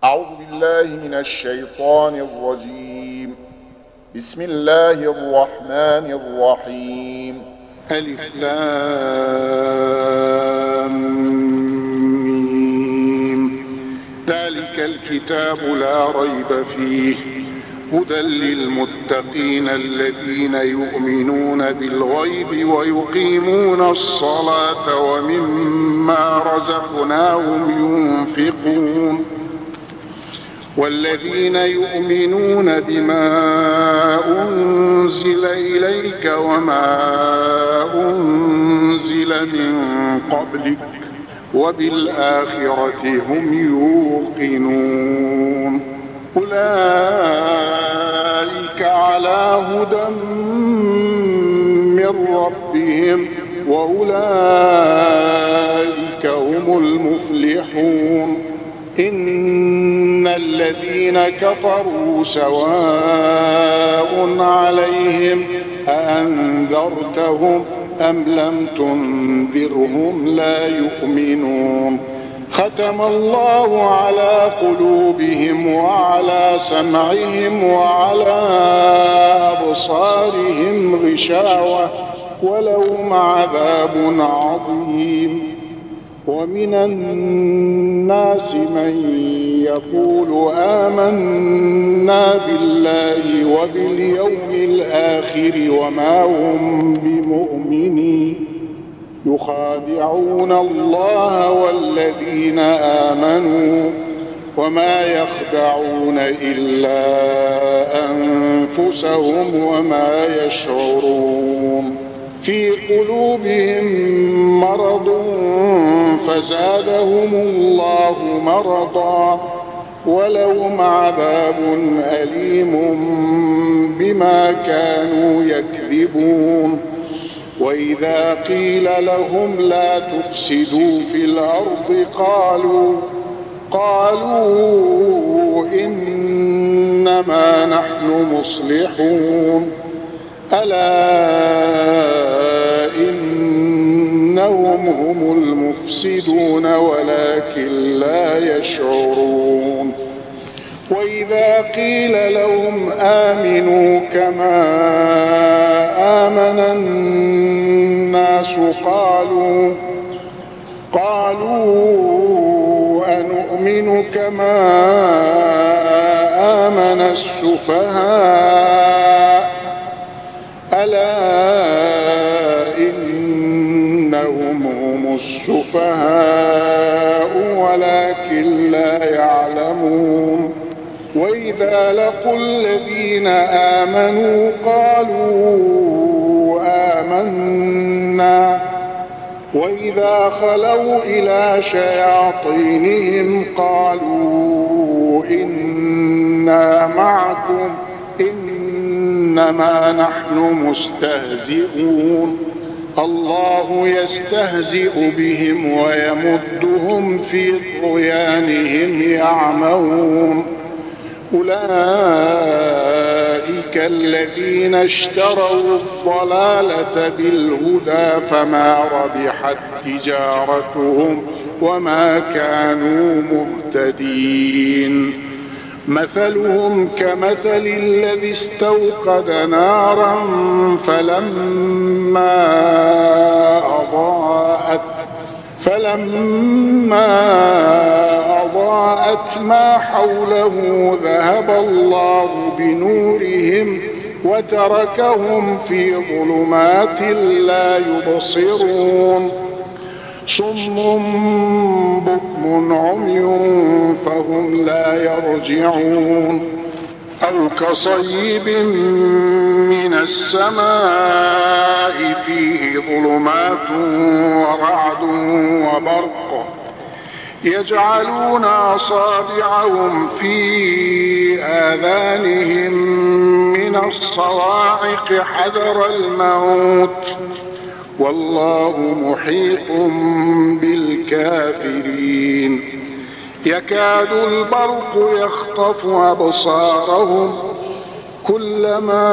أعوذ بالله من الشيطان الرجيم. بسم الله الرحمن الرحيم. ألف لام ميم. ذلك الكتاب لا ريب فيه هدى للمتقين الذين يؤمنون بالغيب ويقيمون الصلاة ومما رزقناهم ينفقون والذين يؤمنون بما أنزل إليك وما أنزل من قبلك وبالآخرة هم يوقنون أولئك على هدى من ربهم وأولئك هم المفلحون. إن الذين كفروا سواء عليهم أأنذرتهم أم لم تنذرهم لا يؤمنون. ختم الله على قلوبهم وعلى سمعهم وعلى أبصارهم غشاوة ولهم عذاب عظيم. ومن الناس من يقول آمنا بالله وباليوم الآخر وما هم بمؤمنين يخادعون الله والذين آمنوا وما يخدعون إلا أنفسهم وما يشعرون. في قلوبهم مرض فزادهم الله مرضا ولهم عذاب أليم بما كانوا يكذبون. وإذا قيل لهم لا تفسدوا في الأرض قالوا إنما نحن مصلحون ألا إنهم هم المفسدون ولكن لا يشعرون. وإذا قيل لهم آمنوا كما آمن الناس قالوا أنؤمن كما آمن السفهاء ألا إنهم هم السفهاء ولكن لا يعلمون. وإذا لقوا الذين آمنوا قالوا آمنا وإذا خلوا إلى شياطينهم قالوا إنا معكم إنما نحن مستهزئون. الله يستهزئ بهم ويمدهم في طغيانهم يعمهون. أولئك الذين اشتروا الضلالة بالهدى فما ربحت تجارتهم وما كانوا مهتدين. مثلهم كمثل الذي استوقد نارا فلما أضاءت ما حوله ذهب الله بنورهم وتركهم في ظلمات لا يبصرون. صم بكم عمي فهم لا يرجعون. أو كصيب من السماء فيه ظلمات ورعد وبرق يجعلون أصابعهم في آذانهم من الصواعق حذر الموت والله محيط بالكافرين. يكاد البرق يخطف أبصارهم كلما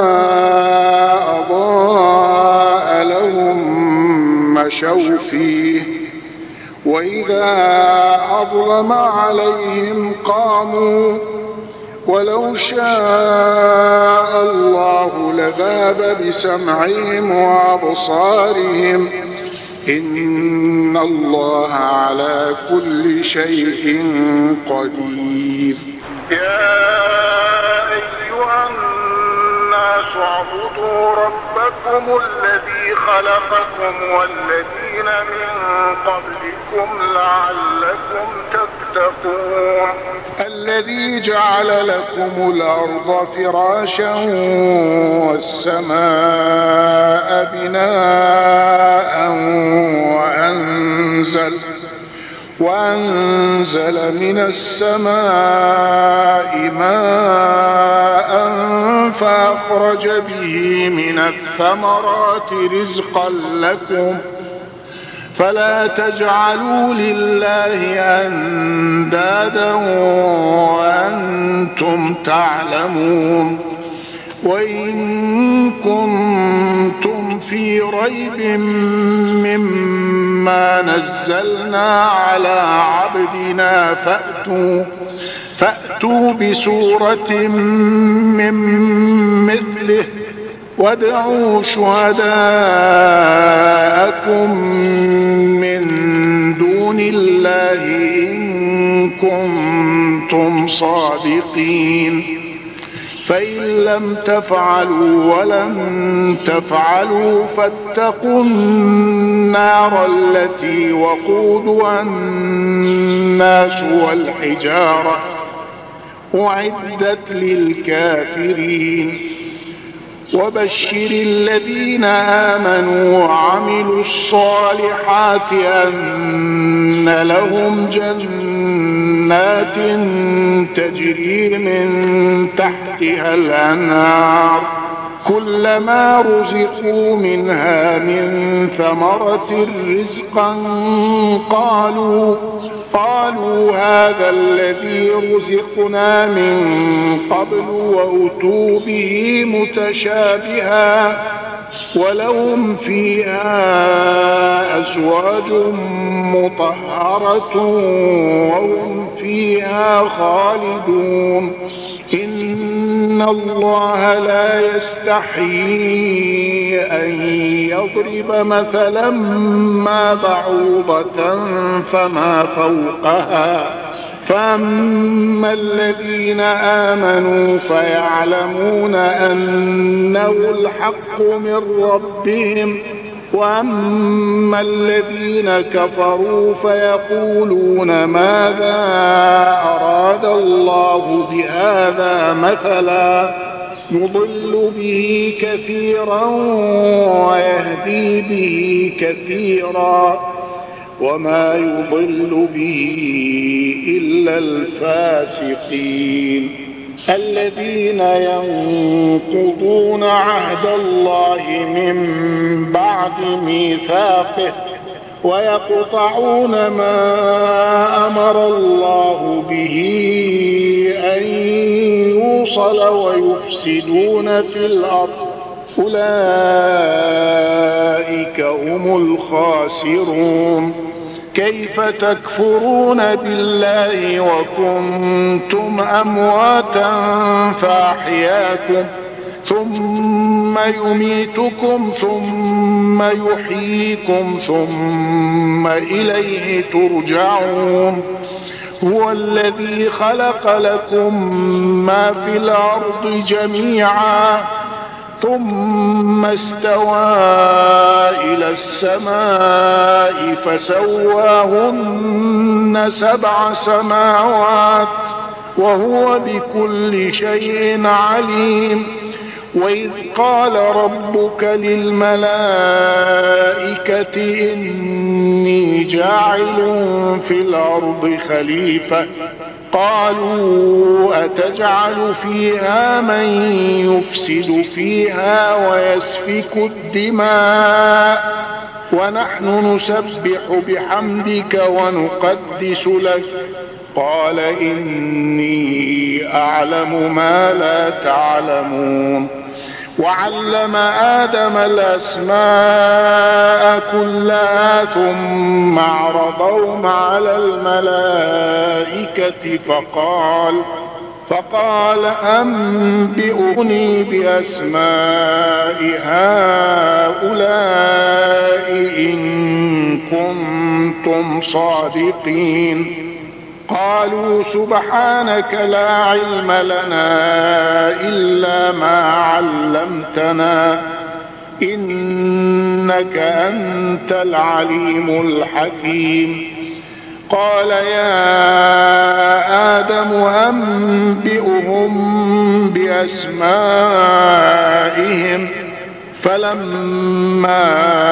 أضاء لهم مشوا فيه وإذا أظلم عليهم قاموا ولو شاء الله لذهب بسمعهم وأبصارهم إن الله على كل شيء قدير. يا أيها الناس اعبدوا ربكم الذي خلقكم والذين من قبلكم لعلكم تتقون. الذي جعل لكم الأرض فراشا والسماء بناء وأنزل من السماء ماء فأخرج به من الثمرات رزقا لكم فلا تجعلوا لله أندادا وأنتم تعلمون. وإن كنتم في ريب مما نزلنا على عبدنا فأتوا بسورة من مثله وادعوا شهداءكم من دون الله إن كنتم صادقين. فإن لم تفعلوا ولن تفعلوا فاتقوا النار التي وقودها الناس والحجارة أعدت للكافرين. وبشر الذين آمنوا وعملوا الصالحات أن لهم جنات تجري من تحتها الأنهار كلما رزقوا منها من ثمرة رزقا قالوا هذا الذي رزقنا من قبل وأتوا به متشابها ولهم فيها أزواج مطهرة وهم فيها خالدون. إن الله لا يستحيي أن يضرب مثلا ما بعوضة فما فوقها فأما الذين آمنوا فيعلمون أنه الحق من ربهم وأما الذين كفروا فيقولون ماذا أراد الله بهذا مثلا يضل به كثيرا ويهدي به كثيرا وما يضل به إلا الفاسقين. الذين ينقضون عهد الله من بعد ميثاقه ويقطعون ما أمر الله به أن يوصل ويفسدون في الأرض أولئك هم الخاسرون. كيف تكفرون بالله وكنتم أمواتا فأحياكم ثم يميتكم ثم يحييكم ثم إليه ترجعون. هو الذي خلق لكم ما في الأرض جميعا ثم استوى إلى السماء فسواهن 7 سماوات وهو بكل شيء عليم. وإذ قال ربك للملائكة إني جاعل في الأرض خليفة قالوا أتجعل فيها من يفسد فيها ويسفك الدماء ونحن نسبح بحمدك ونقدس لك قال إني أعلم ما لا تعلمون. وعلم آدم الأسماء كلها ثم عرضهم على الملائكة فقال أنبئوني بأسماء هؤلاء إن كنتم صادقين. قالوا سبحانك لا علم لنا إلا ما علمتنا إنك أنت العليم الحكيم. قال يا آدم أنبئهم بأسمائهم. فلما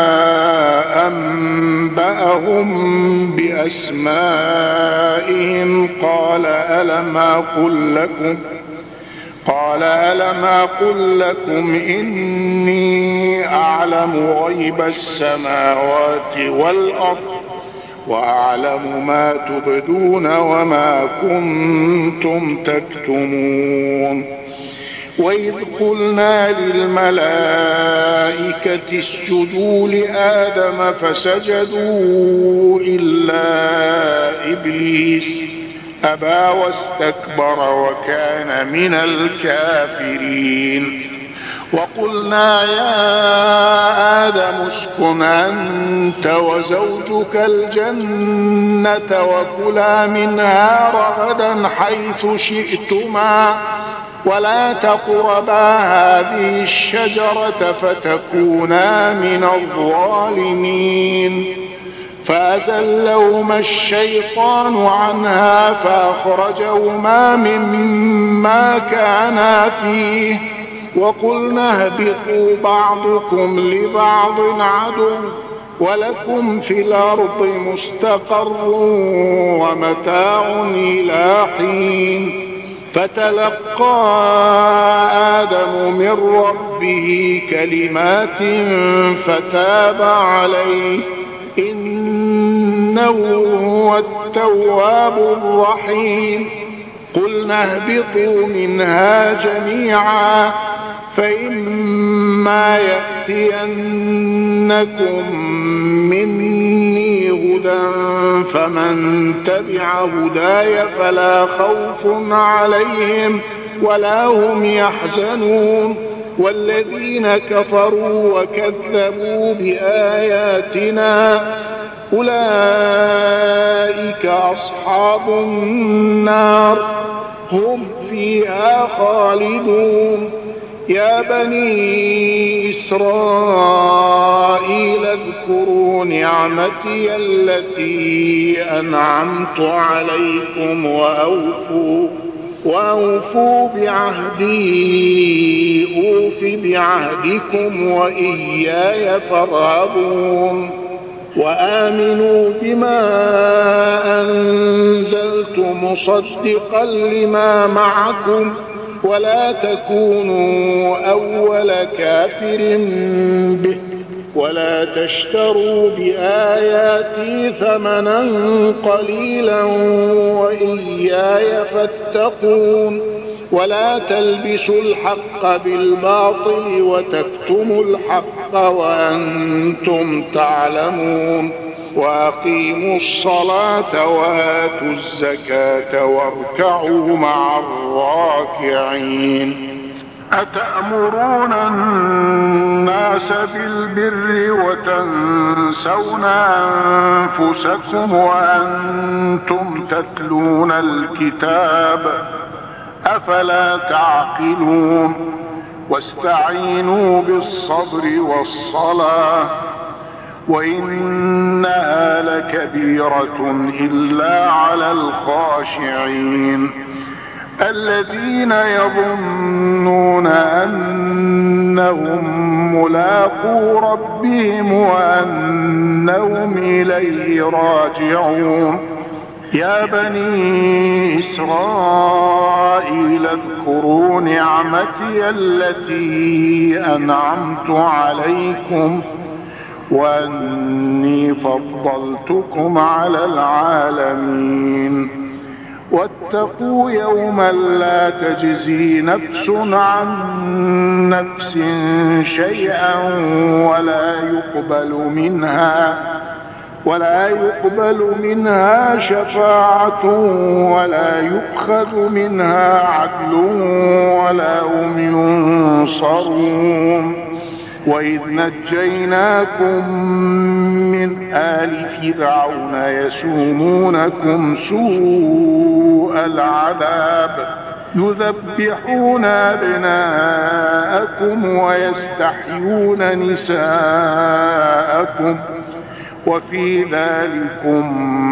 أنبأهم بأسمائهم قال ألم أقل لكم إني أعلم غيب السماوات والأرض وأعلم ما تبدون وما كنتم تكتمون. وإذ قلنا للملائكة اسجدوا لآدم فسجدوا إلا إبليس أبى واستكبر وكان من الكافرين. وقلنا يا آدم اسكن أنت وزوجك الجنة وكلا منها رغدا حيث شئتما ولا تقربا هذه الشجرة فتكونا من الظالمين. فأزلهما الشيطان عنها فأخرجهما مما كانا فيه وقلنا اهبطوا بعضكم لبعض عدو ولكم في الأرض مستقر ومتاع إلى حين. فتلقى آدم من ربه كلمات فتاب عليه إنه هو التواب الرحيم. قلنا اهبطوا منها جميعا فإما يأتينكم مني هدى فمن تبع هداي فلا خوف عليهم ولا هم يحزنون. والذين كفروا وكذبوا بآياتنا أولئك أصحاب النار هم فيها خالدون. يا بني إسرائيل اذكروا نعمتي التي أنعمت عليكم وأوفوا بعهدي أوف بعهدكم وإياي فارهبون. وآمنوا بما أنزلت مصدقا لما معكم ولا تكونوا أول كافر به ولا تشتروا بآياتي ثمنا قليلا وإياي فاتقون. ولا تلبسوا الحق بالباطل وتكتموا الحق وأنتم تعلمون. وأقيموا الصلاة وآتوا الزكاة واركعوا مع الراكعين. أتأمرون الناس بالبر وتنسون أنفسكم وأنتم تتلون الكتاب أفلا تعقلون. واستعينوا بالصبر والصلاة وإنها لكبيرة إلا على الخاشعين الذين يظنون أنهم ملاقو ربهم وأنهم إليه راجعون. يا بني إسرائيل اذكروا نعمتي التي أنعمت عليكم وأني فضلتكم على العالمين. واتقوا يوما لا تجزي نفس عن نفس شيئا ولا يقبل منها شفاعة ولا يؤخذ منها عدل ولا هم ينصرون. وإذ نجيناكم من آل فرعون يسومونكم سوء العذاب يذبحون أبناءكم ويستحيون نساءكم وفي ذلكم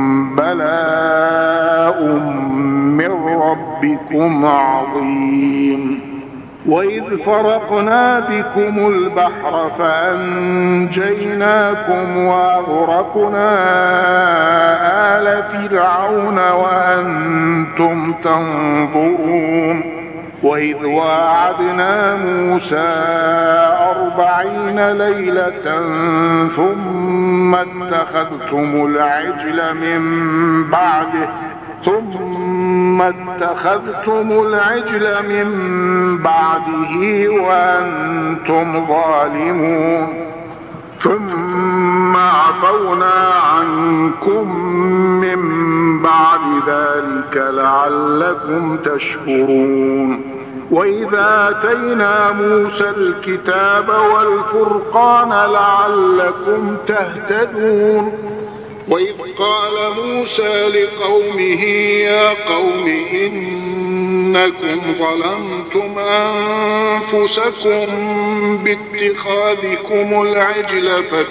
بلاء من ربكم عظيم. وإذ فرقنا بكم البحر فأنجيناكم وأغرقنا آل فرعون وأنتم تنظرون. وإذ واعدنا موسى 40 ليلة ثم اتخذتم العجل من بعده وأنتم ظالمون. ثم عفونا عنكم من بعد ذلك لعلكم تشكرون. وإذا آتينا موسى الكتاب والفرقان لعلكم تهتدون. وإذ قال موسى لقومه يا قوم إنكم ظلمتم أنفسكم باتخاذكم العجل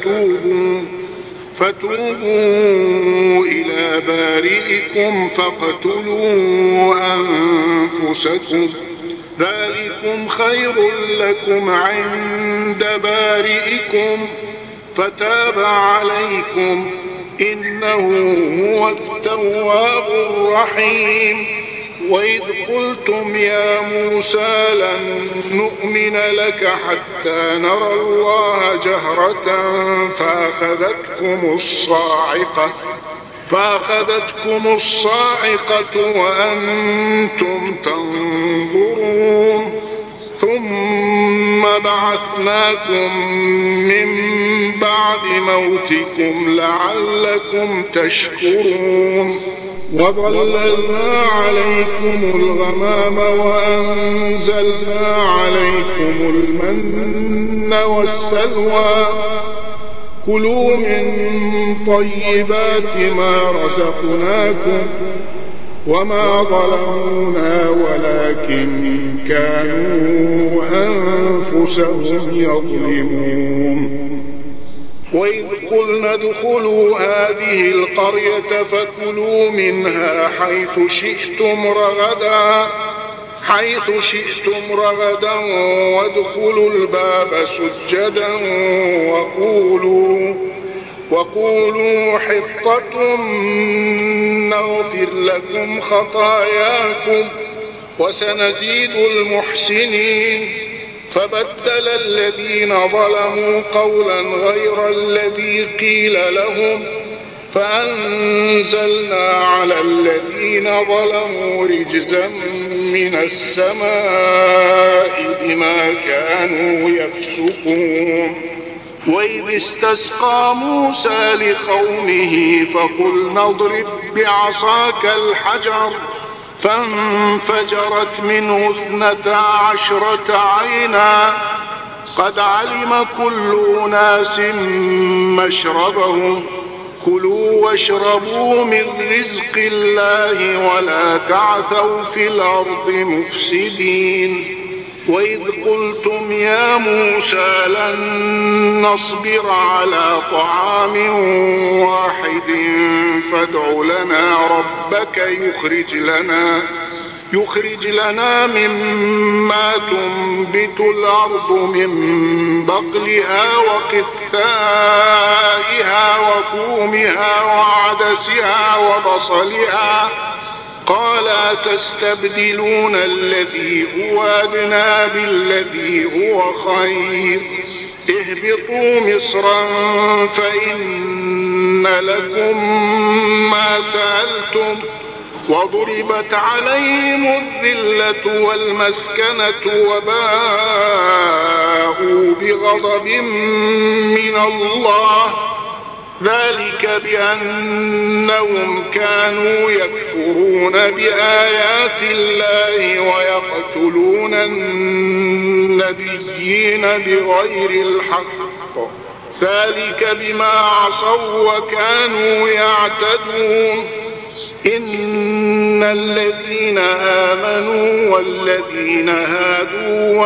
فتوبوا إلى بارئكم فاقتلوا أنفسكم ذلكم خير لكم عند بارئكم فتاب عليكم إنه هو التواب الرحيم. وإذ قلتم يا موسى لن نؤمن لك حتى نرى الله جهرة فأخذتكم الصاعقة وأنتم تنظرون. ثم بعثناكم من بعد موتكم لعلكم تشكرون. وظللنا عليكم الغمام وأنزلنا عليكم المن والسلوى كلوا من طيبات ما رزقناكم وما ظلمونا ولكن كانوا أنفسهم يظلمون. وإذ قلنا ادخلوا هذه القرية فكلوا منها حيث شئتم رغدا وادخلوا الباب سجدا وقولوا حطة نغفر لكم خطاياكم وسنزيد المحسنين. فبدل الذين ظلموا قولا غير الذي قيل لهم فأنزلنا على الذين ظلموا رجزا من السماء بما كانوا يفسقون. وإذ استسقى موسى لقومه فقلنا اضرب بعصاك الحجر فانفجرت منه 12 عينا قد علم كل أناس مشربهم كلوا واشربوا من رزق الله ولا تعثوا في الأرض مفسدين. وإذ قلتم يا موسى لن نصبر على طعام واحد فادع لنا ربك يخرج لنا مما تنبت الأرض من بقلها وقثائها وفومها وعدسها وبصلها قال تستبدلون الذي هو أدنى بالذي هو خير اهبطوا مصرا فإن لكم ما سألتم وضربت عليهم الذلة والمسكنة وباءوا بغضب من الله ذلك بأنهم كانوا يكفرون بآيات الله ويقتلون النبيين بغير الحق ذلك بما عصوا وكانوا يعتدون إن الذين آمنوا والذين هادوا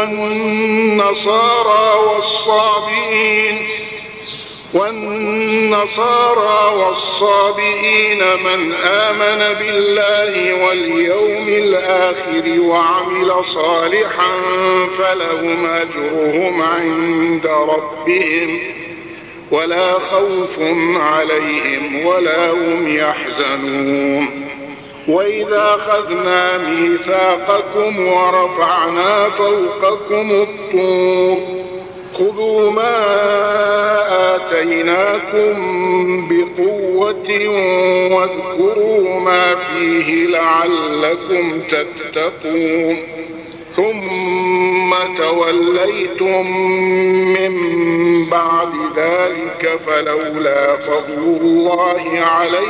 والنصارى والصابئين من آمن بالله واليوم الآخر وعمل صالحا فلهم أجرهم عند ربهم ولا خوف عليهم ولا هم يحزنون وإذا أخذنا ميثاقكم ورفعنا فوقكم الطور خذوا ما آتيناكم بقوة واذكروا ما فيه لعلكم تتقون ثم توليتم من بعد ذلك فلولا فضل الله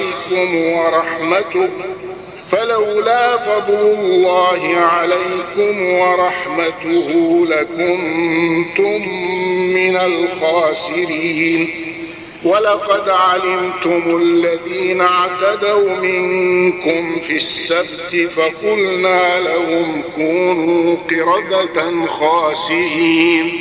عليكم ورحمته لكنتم من الخاسرين ولقد علمتم الذين اعتدوا منكم في السبت فقلنا لهم كونوا قردة خاسئين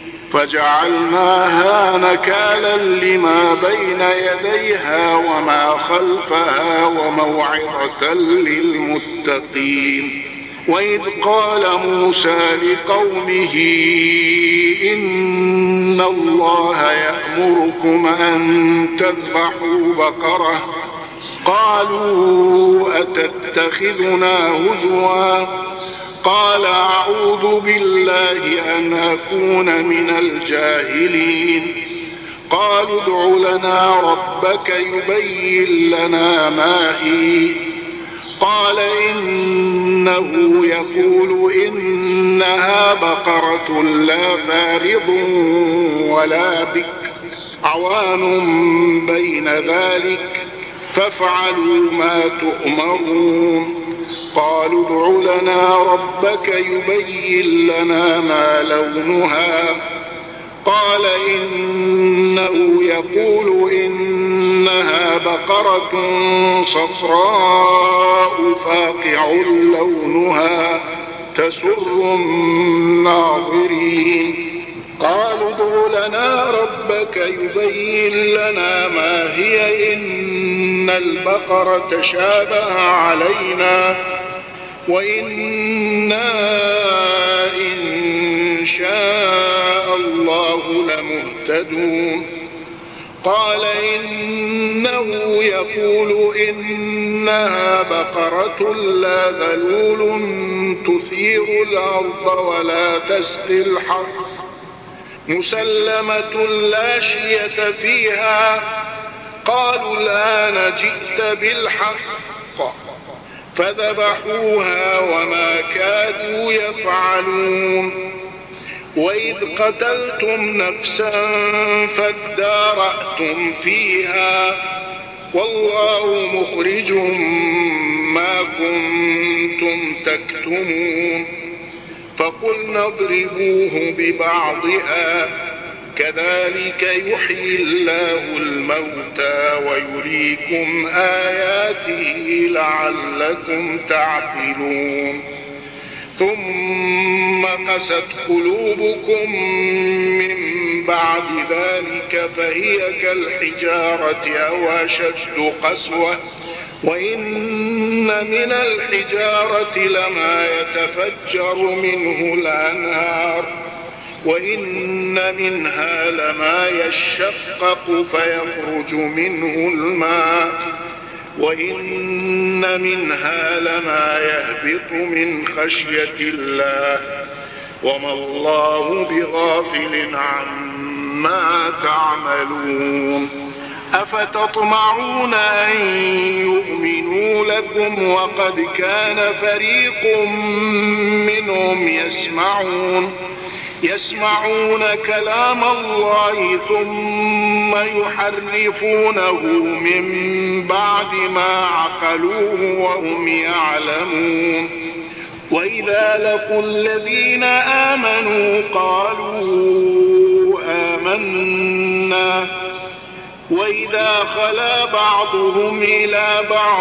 فجعلناها نكالا لما بين يديها وما خلفها وموعظة للمتقين وإذ قال موسى لقومه إن الله يأمركم أن تذبحوا بقرة قالوا أتتخذنا هزوا قال أعوذ بالله أن أكون من الجاهلين قالوا ادع لنا ربك يبين لنا ما هي قال إنه يقول إنها بقرة لا فارض ولا بكر عوان بين ذلك فافعلوا ما تؤمرون قالوا ادع لنا ربك يبين لنا ما لونها قال إنه يقول إنها بقرة صفراء فاقع لونها تسر الناظرين قالوا ادع لنا ربك يبين لنا ما هي إن البقرة شابه علينا وإنا إن شاء الله لمهتدون قال إنه يقول إنها بقرة لا ذلول تثير الأرض ولا تسقي الحرث مسلمة لا شية فيها قالوا الآن جئت بالحق فذبحوها وما كادوا يفعلون وإذ قتلتم نفسا فادارأتم فيها والله مخرج ما كنتم تكتمون فقلنا اضربوه ببعضها كذلك يحيي الله الموتى ويريكم آياته لعلكم تعقلون ثم قست قلوبكم من بعد ذلك فهي كالحجارة أو أشد قسوة وإن من الحجارة لما يتفجر منه الأنهار وإن منها لما يشقق فيخرج منه الماء وإن منها لما يهبط من خشية الله وما الله بغافل عما تعملون أفتطمعون أن يؤمنوا لكم وقد كان فريق منهم يسمعون كلام الله ثم يحرفونه من بعد ما عقلوه وهم يعلمون. وإذا لقوا الذين آمنوا قالوا آمنا وإذا خلا بعضهم إلى بعض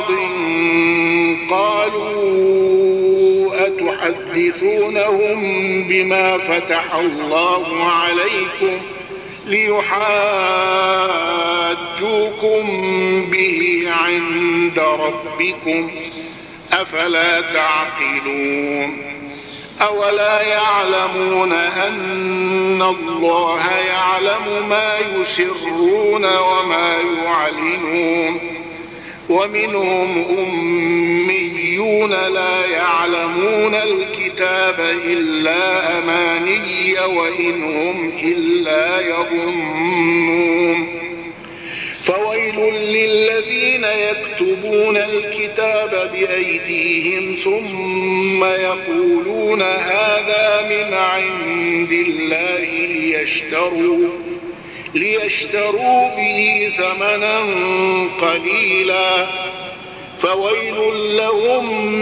قالوا أتحدثونهم بما فتح الله عليكم ليحاجوكم به عند ربكم أفلا تعقلون. أولا يعلمون أن الله يعلم ما يسرون وما يعلنون. ومنهم أميون لا يعلمون الكتاب إلا أماني وإن هم إلا يظنون. فويل للذين يكتبون الكتاب بأيديهم ثم يقولون هذا من عند الله ليشتروا به ثمنا قليلا فويل لهم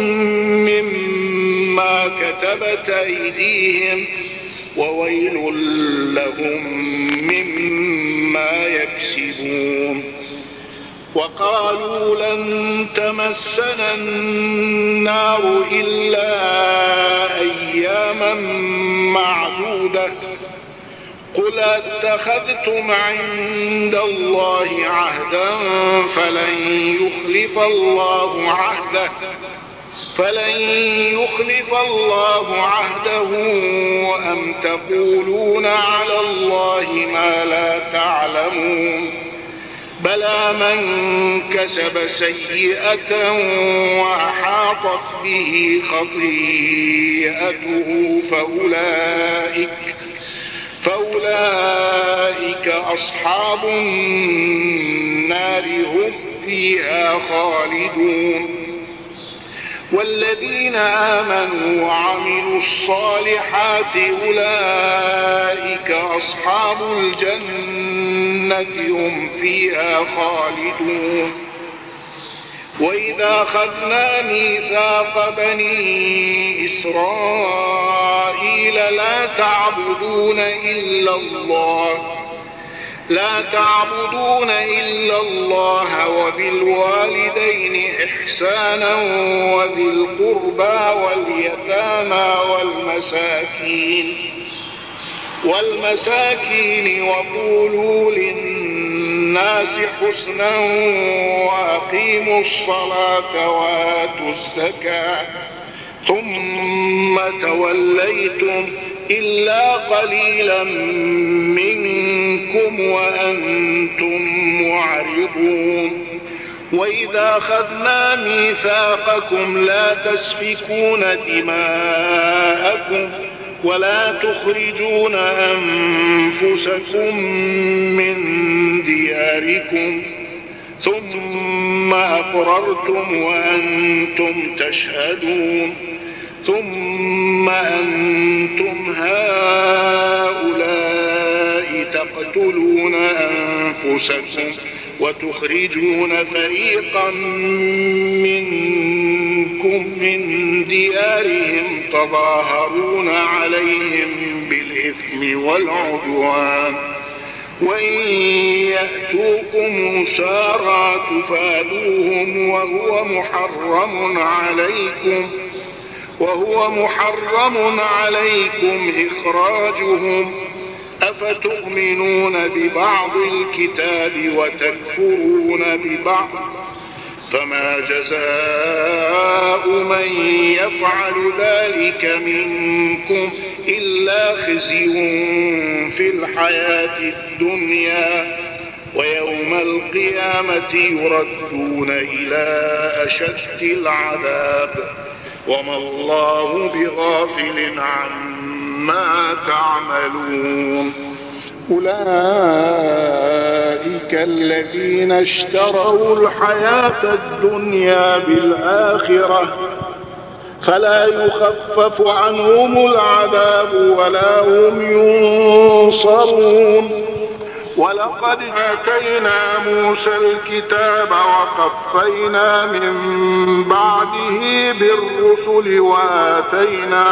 مما كتبت أيديهم وويل لهم مما يكسبون. وقالوا لن تمسنا النار إلا أياما معدودة قل أتخذتم عند الله عهدا فلن يخلف الله عهده أم تقولون على الله ما لا تعلمون. بلى من كسب سيئة وأحاطت به خطيئته فأولئك أصحاب النار هم فيها خالدون. والذين آمنوا وعملوا الصالحات أولئك أصحاب الجنة هم فيها خالدون. وإذا أخذنا ميثاق بني إسرائيل لا تعبدون إلا الله وبالوالدين إحسانا وذي القربى واليتامى والمساكين وقولوا للناس حسنا وأقيموا الصلاة وآتوا الزكاة ثم توليتم إلا قليلا منكم وأنتم معرضون. وإذا أخذنا ميثاقكم لا تسفكون دماءكم ولا تخرجون أنفسكم من دياركم ثم أقررتم وأنتم تشهدون. ثم أنتم هؤلاء تقتلون أنفسكم وتخرجون فريقا منكم من ديارهم تظاهرون عليهم بالإثم والعدوان وإن يأتوكم أسارى تفادوهم وهو محرم عليكم إخراجهم أفتؤمنون ببعض الكتاب وتكفرون ببعض فما جزاء من يفعل ذلك منكم إلا خزي في الحياة الدنيا ويوم القيامة يردون إلى أشد العذاب وما الله بغافل عما تعملون. أولئك الذين اشتروا الحياة الدنيا بالآخرة فلا يخفف عنهم العذاب ولا هم ينصرون. ولقد آتينا موسى الكتاب وقفينا من بعده بالرسل وآتينا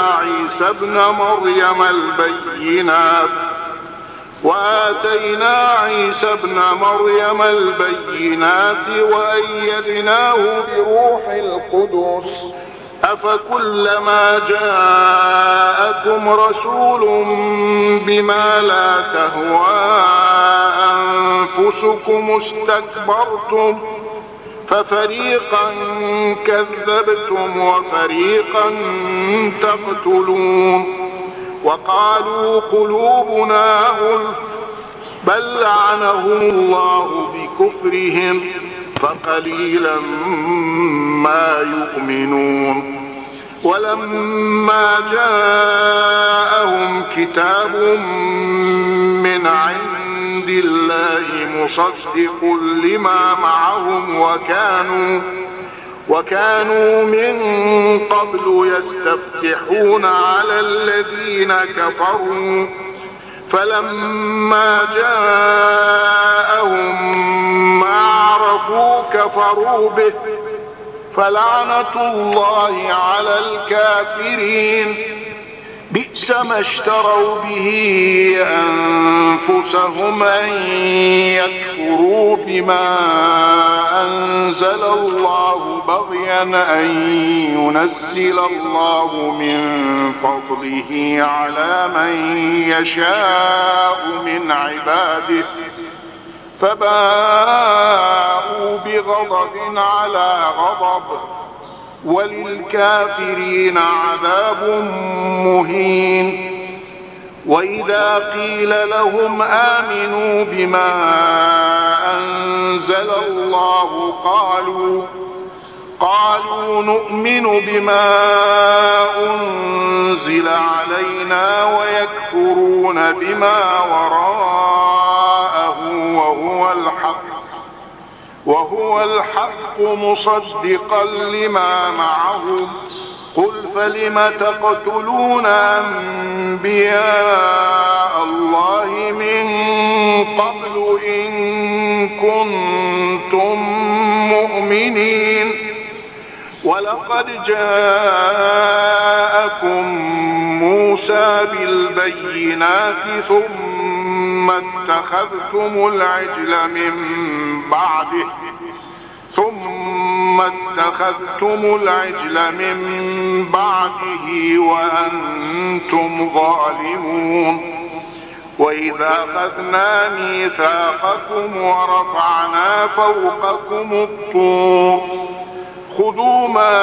عيسى ابن مريم البينات وأيدناه بروح القدس أفكلما جاءكم رسول بما لا تهوى أنفسكم استكبرتم ففريقا كذبتم وفريقا تقتلون. وقالوا قلوبنا غلف بل لعنهم الله بكفرهم فقليلا ما يؤمنون. ولما جاءهم كتاب من عند الله مصدق لما معهم وكانوا من قبل يستفتحون على الذين كفروا فلما جاءهم ما عرفوا كفروا به فلعنة الله على الكافرين. بئس ما اشتروا به أنفسهم أن يكفروا بما أنزل الله بغيا أن ينزل الله من فضله على من يشاء من عباده فباءوا بغضب على غضب وللكافرين عذاب مهين. وإذا قيل لهم آمنوا بما أنزل الله قالوا نؤمن بما أنزل علينا ويكفرون بما وراءه وهو الحق مصدقا لما معهم. قل فلم تقتلون أنبياء الله من قبل إن كنتم مؤمنين. ولقد جاءكم موسى بالبينات ثم اتخذتم العجل من بعده وأنتم ظالمون. وإذا أخذنا ميثاقكم ورفعنا فوقكم الطور خذوا ما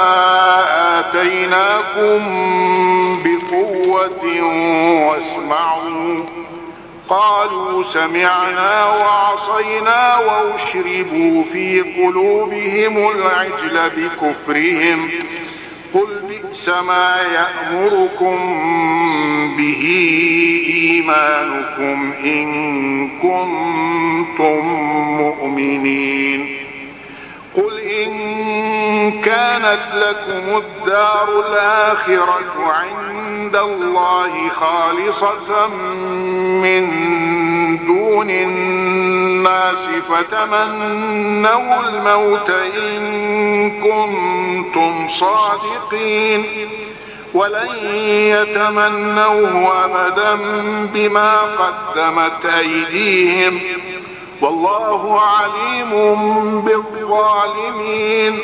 آتيناكم بقوة واسمعوا. قالوا سمعنا وعصينا وأشربوا في قلوبهم العجل بكفرهم. قل بئس ما يأمركم به إيمانكم إن كنتم مؤمنين. قل إن كانت لكم الدار الآخرة عند الله خالصة من دون الناس فتمنوا الموت إن كنتم صادقين ولن يتمنوه أبدا بما قدمت أيديهم والله عليم بالظالمين.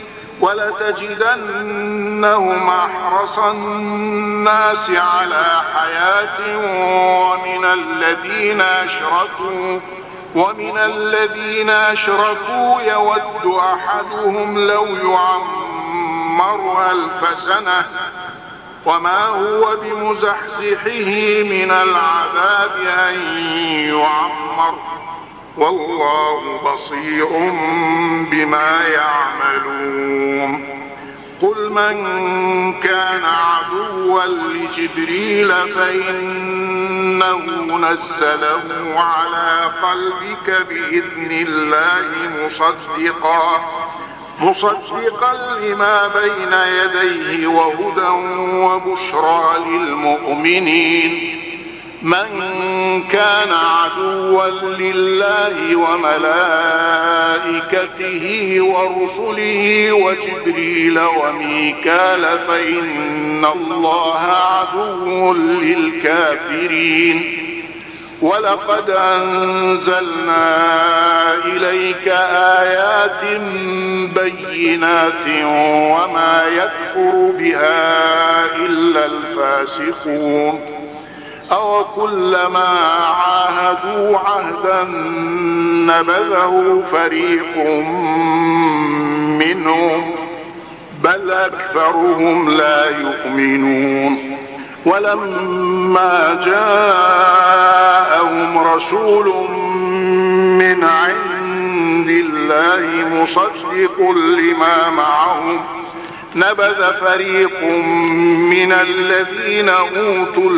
ولتجدنهم أحرص الناس على حياة ومن الذين أشركوا يود أحدهم لو يعمر 1000 سنة وما هو بمزحزحه من العذاب أن يعمر والله بصير بما يعملون. قل من كان عدوا عدوا لجبريل فإنه نزله على قلبك بإذن الله مصدقا لما بين يديه وهدى وبشرى للمؤمنين. من كان عدوا لله وملائكته ورسله وجبريل وميكال فإن الله عدو للكافرين. ولقد أنزلنا إليك آيات بينات وما يكفر بها إلا الفاسقون. أو كلما عاهدوا عهدا نبذه فريق منهم بل أكثرهم لا يؤمنون. ولما جاءهم رسول من عند الله مصدق لما معهم نبذ فريق من الذين أوتوا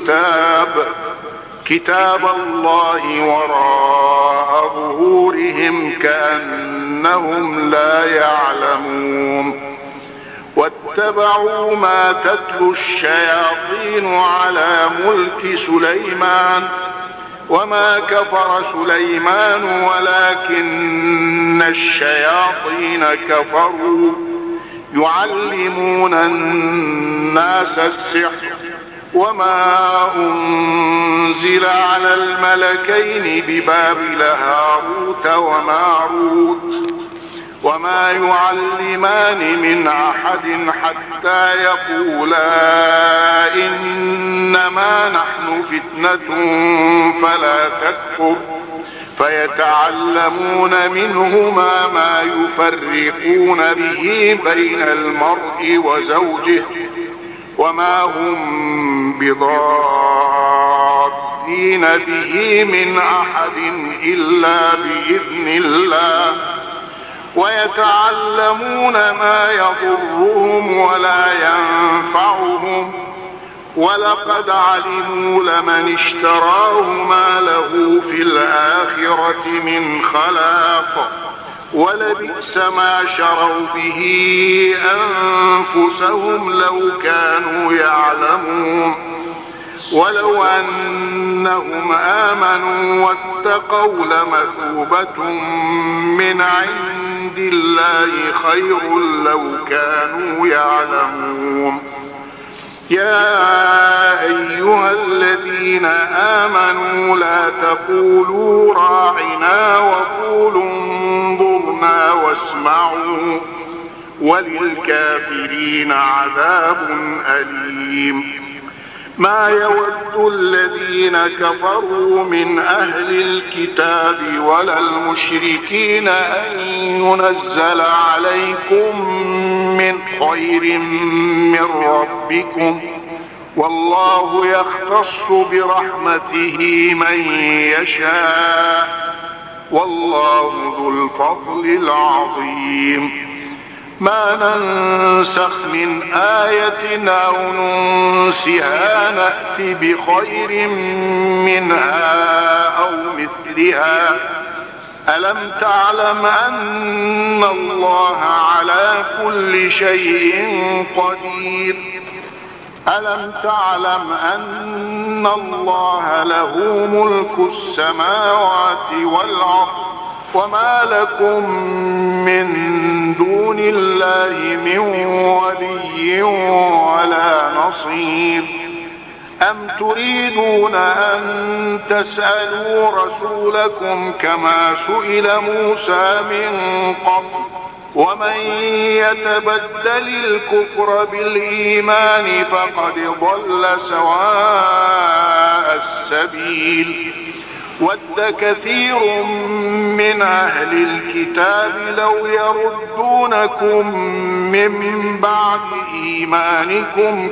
كتاب الله وراء ظهورهم كأنهم لا يعلمون. واتبعوا ما تتلو الشياطين على ملك سليمان وما كفر سليمان ولكن الشياطين كفروا يعلمون الناس السحر وما أنزل على الملكين ببابل هاروت وماروت وما يعلمان من أحد حتى يقولا إنما نحن فتنة فلا تكفر فيتعلمون منهما ما يفرقون به بين المرء وزوجه وما هم بضارين به من أحد إلا بإذن الله ويتعلمون ما يضرهم ولا ينفعهم ولقد علموا لمن اشتراه ما له في الآخرة من خلاق ولبئس ما شروا به أنفسهم لو كانوا يعلمون. ولو أنهم آمنوا واتقوا لمثوبة من عند الله خير لو كانوا يعلمون. يا أيها الذين آمنوا لا تقولوا راعنا وقولوا انظرنا واسمعوا وللكافرين عذاب أليم. ما يود الذين كفروا من أهل الكتاب ولا المشركين أن ينزل عليكم من خير من ربكم والله يختص برحمته من يشاء والله ذو الفضل العظيم. ما ننسخ من آية أو ننسها نأت بخير منها أو مثلها. ألم تعلم أن الله على كل شيء قدير. ألم تعلم أن الله له ملك السماوات والأرض وما لكم من دون الله من ولي ولا نصير. أم تريدون أن تسألوا رسولكم كما سئل موسى من قبل ومن يتبدل الكفر بالإيمان فقد ضل سواء السبيل. ود كثير من أهل الكتاب لو يردونكم من بعد إيمانكم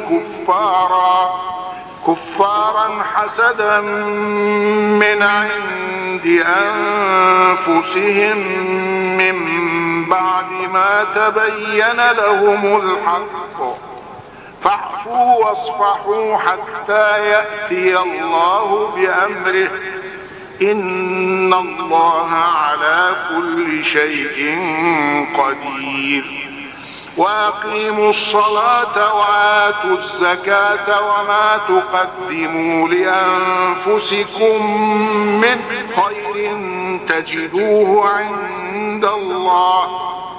كفارا حسدا من عند أنفسهم من بعد ما تبين لهم الحق فاعفوا فاعفوا واصفحوا حتى يأتي الله بأمره إن الله على كل شيء قدير. وأقيموا الصلاة وآتوا الزكاة وما تقدموا لأنفسكم من خير تجدوه عند الله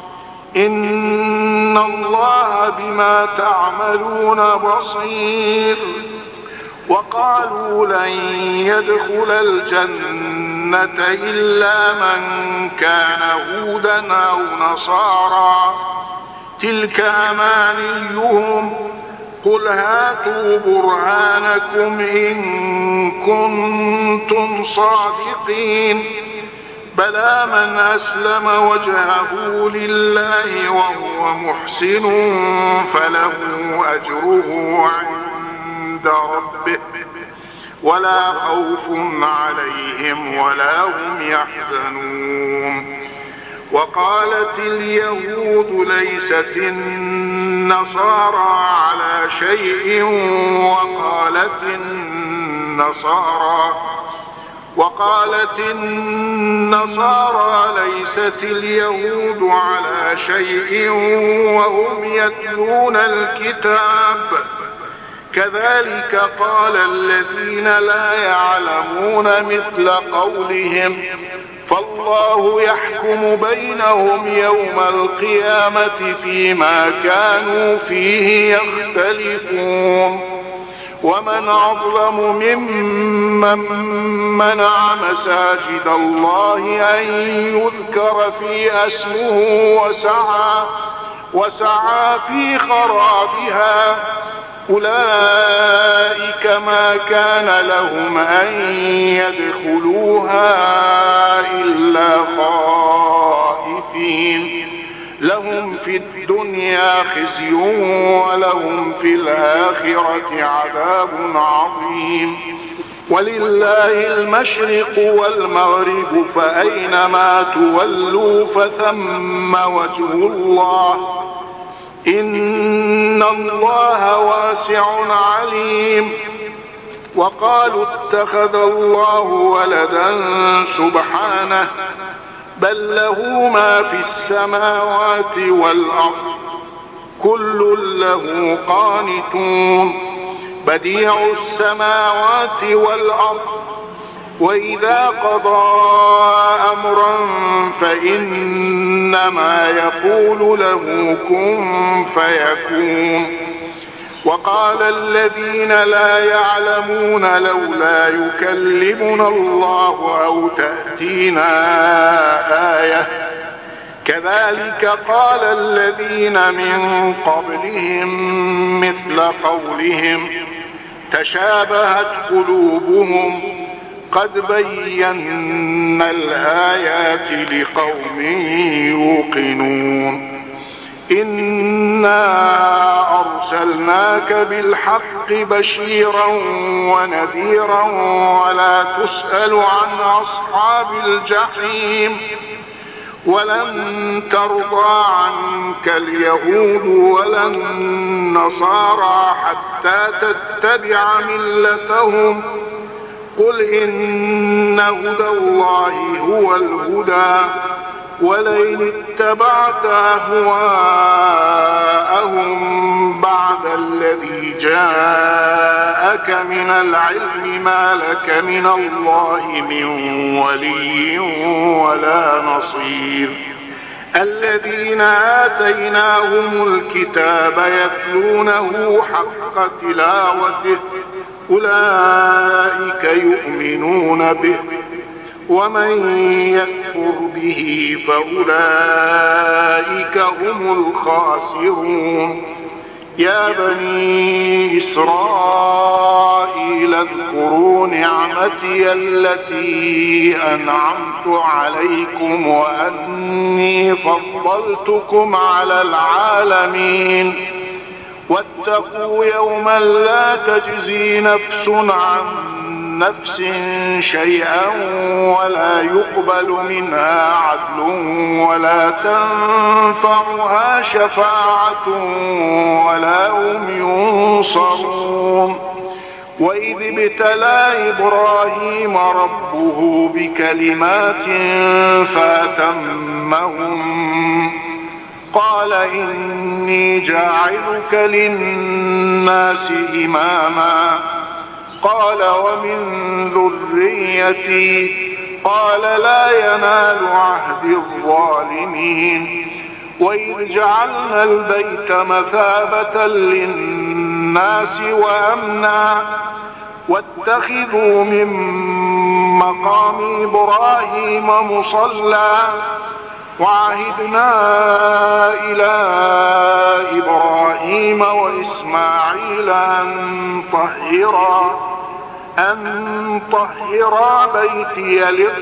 إن الله بما تعملون بصير. وقالوا لن يدخل الجنة إلا من كان هودا أو نصارى تلك أمانيهم قل هاتوا برهانكم إن كنتم صادقين بلى من أسلم وجهه لله وهو محسن فله أجره عند ربه ولا خوف عليهم ولا هم يحزنون. وقالت اليهود ليست النصارى على شيء وقالت النصارى ليست اليهود على شيء وهم يتلون الكتاب كذلك قال الذين لا يعلمون مثل قولهم فالله يحكم بينهم يوم القيامة فيما كانوا فيه يختلفون. ومن أظلم ممن منع مساجد الله أن يذكر في اسمه وسعى في خرابها أولئك ما كان لهم أن يدخلوها إلا خائفين لهم في الدنيا خزي ولهم في الآخرة عذاب عظيم. ولله المشرق والمغرب فأينما تولوا فثم وجه الله إن الله واسع عليم. وقالوا اتخذ الله ولدا سبحانه بل له ما في السماوات والأرض كل له قانتون بديع السماوات والأرض وإذا قضى أمرا فإنما يقول له كن فيكون. وقال الذين لا يعلمون لولا يكلمنا الله أو تأتينا آية كذلك قال الذين من قبلهم مثل قولهم تشابهت قلوبهم قد بينا الآيات لقوم يوقنون. إنا أرسلناك بالحق بشيرا ونذيرا ولا تسأل عن أصحاب الجحيم ولن ترضى عنك اليهود ولا النصارى حتى تتبع ملتهم قل إن هدى الله هو الهدى ولئن اتبعت أهواءهم بعد الذي جاءك من العلم ما لك من الله من ولي ولا نصير. الذين آتيناهم الكتاب يتلونه حق تلاوته أولئك يؤمنون به ومن يكفر به فأولئك هم الخاسرون. يا بني إسرائيل اذكروا نعمتي التي أنعمت عليكم وأني فضلتكم على العالمين واتقوا يوما لا تجزي نفس عن نفس شيئا ولا يقبل منها عدل ولا تنفعها شفاعة ولا هم ينصرون. وإذ ابتلى إبراهيم ربه بكلمات فأتمهن قال إني جاعلك للناس إماما قال ومن ذريتي قال لا ينال عهد الظالمين. وإذ جعلنا البيت مثابة للناس وأمنا واتخذوا من مقام إبراهيم مصلى وعهدنا إلى إبراهيم وإسماعيل أن طهرا بيتي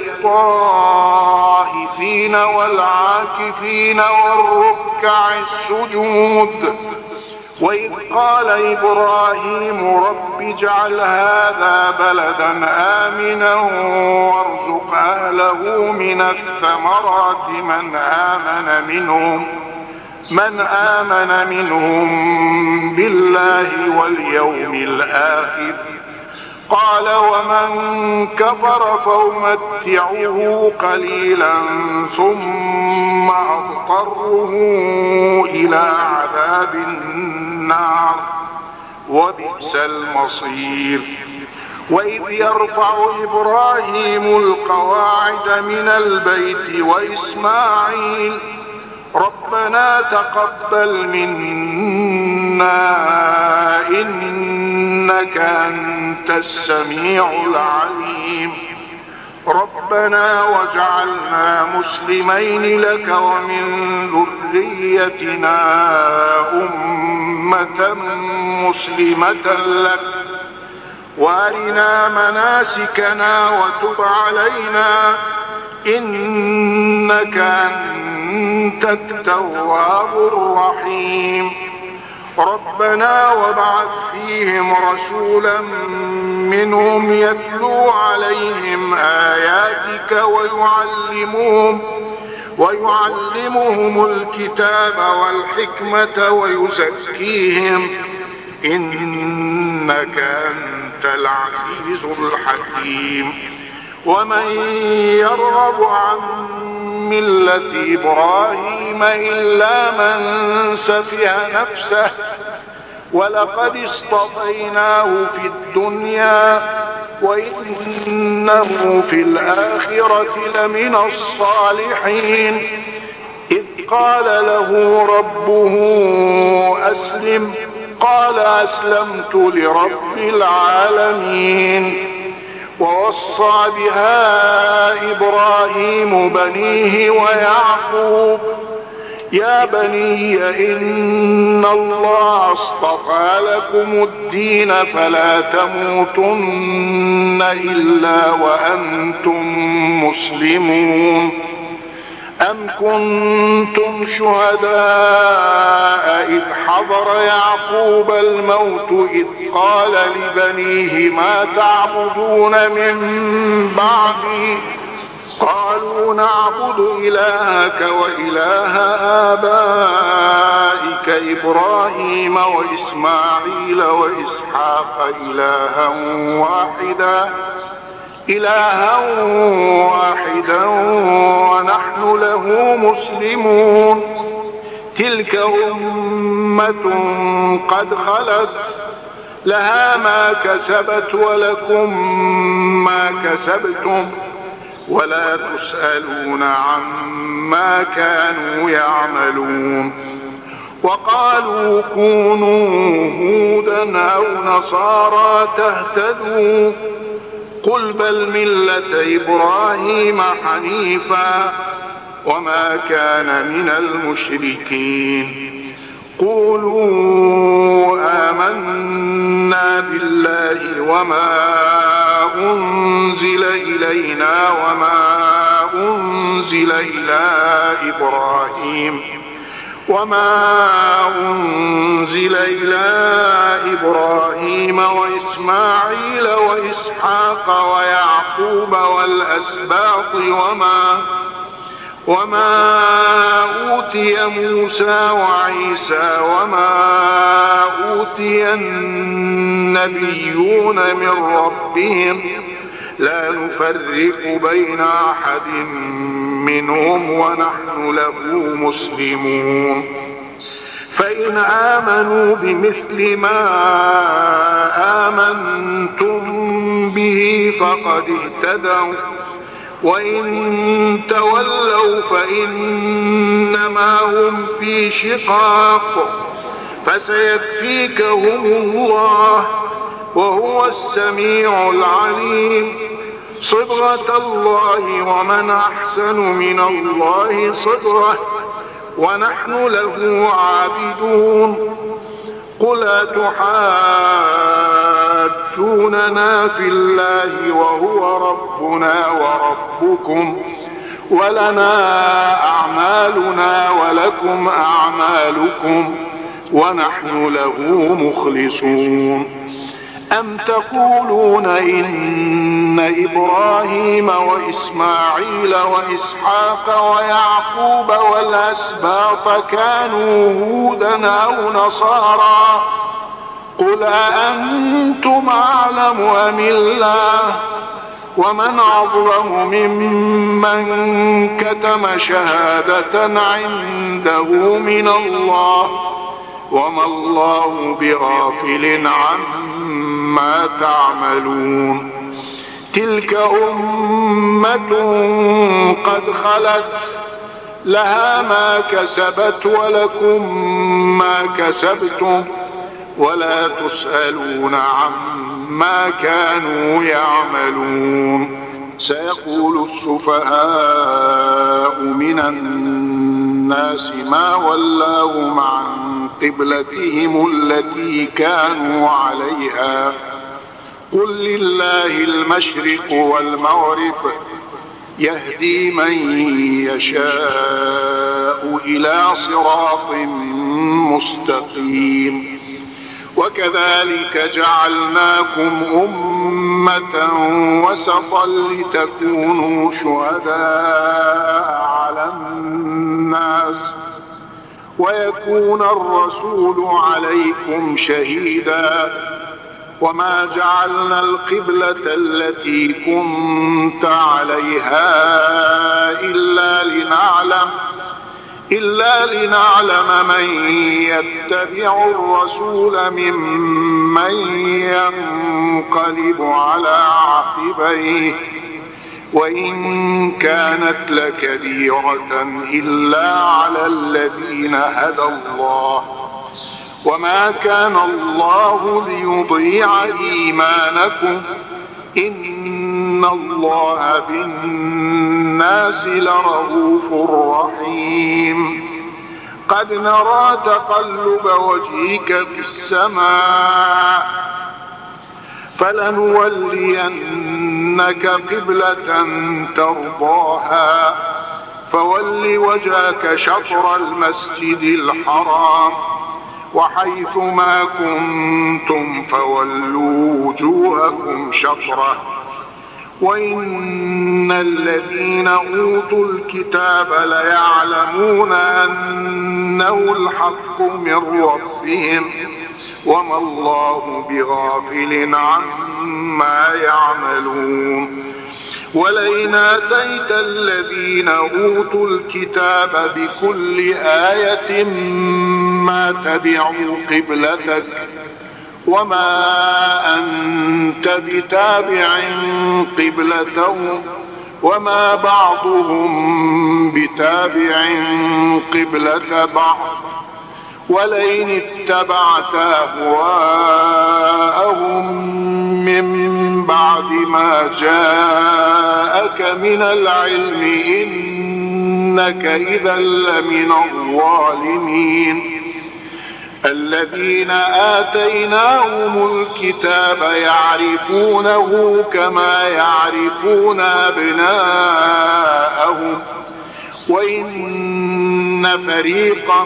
للطائفين والعاكفين والركع السجود. وإذ قال إبراهيم رب اجعل هذا بلدا آمنا وارزق أهله من الثمرات من آمن منهم بالله واليوم الآخر قال ومن كفر فأمتعه قليلا ثم أضطره إلى عذاب النار وبئس المصير. وإذ يرفع إبراهيم القواعد من البيت وإسماعيل ربنا تقبل منا إنك أنت السميع العليم ربنا واجعلنا مسلمين لك ومن ذريتنا أمة مسلمة لك وارنا مناسكنا وتب علينا إنك أنت التواب الرحيم. ربنا وابعث فيهم رسولا منهم يتلو عليهم آياتك ويعلمهم الكتاب والحكمة ويزكيهم إنك أنت العزيز الحكيم. ومن يرغب عن ملة إبراهيم إلا من سفه نفسه ولقد اصطفيناه في الدنيا وإنه في الآخرة لمن الصالحين. إذ قال له ربه أسلم قال أسلمت لرب العالمين. ووصى بها إبراهيم بنيه ويعقوب يا بني إن الله اصطفى لكم الدين فلا تموتن إلا وأنتم مسلمون. أم كنتم شهداء إذ حضر يعقوب الموت إذ قال لبنيه ما تعبدون من بعدي قالوا نعبد إلهك وإله آبائك إبراهيم وإسماعيل وإسحاق إلها واحدا ونحن له مسلمون. تلك أمة قد خلت لها ما كسبت ولكم ما كسبتم ولا تسألون عما كانوا يعملون. وقالوا كونوا هودا أو نصارى تهتدوا قل بل ملة إبراهيم حنيفا وما كان من المشركين. قولوا آمنا بالله وما أنزل إلينا وما أنزل إلى إبراهيم وإسماعيل وإسحاق ويعقوب والأسباط وما أوتي موسى وعيسى وما أوتي النبيون من ربهم لا نفرق بين أحد منهم ونحن له مسلمون فإن آمنوا بمثل ما آمنتم به فقد اهتدوا وإن تولوا فإنما هم في شقاق فسيكفيكهم الله وهو السميع العليم صبغة الله ومن أحسن من الله صبغة ونحن له عابدون قل أتحاجوننا في الله وهو ربنا وربكم ولنا أعمالنا ولكم أعمالكم ونحن له مخلصون أم تقولون إن إبراهيم وإسماعيل وإسحاق ويعقوب والأسباط كانوا هودا أو نصارى قل أأنتم أعلم أم الله ومن أظلم ممن كتم شهادة عنده من الله وما الله بغافل عما تعملون تلك أمة قد خلت لها ما كسبت ولكم ما كسبتم ولا تسألون عما كانوا يعملون سيقول السفهاء من الناس ما ولاهم عن قبلتهم التي كانوا عليها قل لله المشرق والمغرب يهدي من يشاء إلى صراط مستقيم وكذلك جعلناكم أمة وسطا لتكونوا شهداء على الناس ويكون الرسول عليكم شهيدا وما جعلنا القبلة التي كنت عليها إلا لنعلم من يتبع الرسول ممن ينقلب على عقبيه وإن كانت لكبيرة إلا على الذين هدى الله وما كان الله ليضيع إيمانكم إن الله بالناس لرؤوف رحيم قد نرى تقلب وجهك في السماء فلنولينك قبلة ترضاها فول وجهك شطر المسجد الحرام وحيث ما كنتم فولوا وجوهكم شطره وإن الذين أوتوا الكتاب ليعلمون أنه الحق من ربهم وما الله بغافل عما يعملون ولئن آتيت الذين أوتوا الكتاب بكل آية ما تبعوا قبلتك وما أنت بتابع قبلتهم وما بعضهم بتابع قبلة بعض ولئن اتبعت أهواءهم من بعد ما جاءك من العلم إنك إذا لمن الظالمين الذين آتيناهم الكتاب يعرفونه كما يعرفون أبناءهم وإن فريقا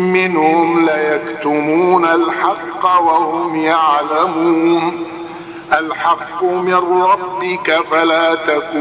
منهم ليكتمون الحق وهم يعلمون الحق من ربك فلا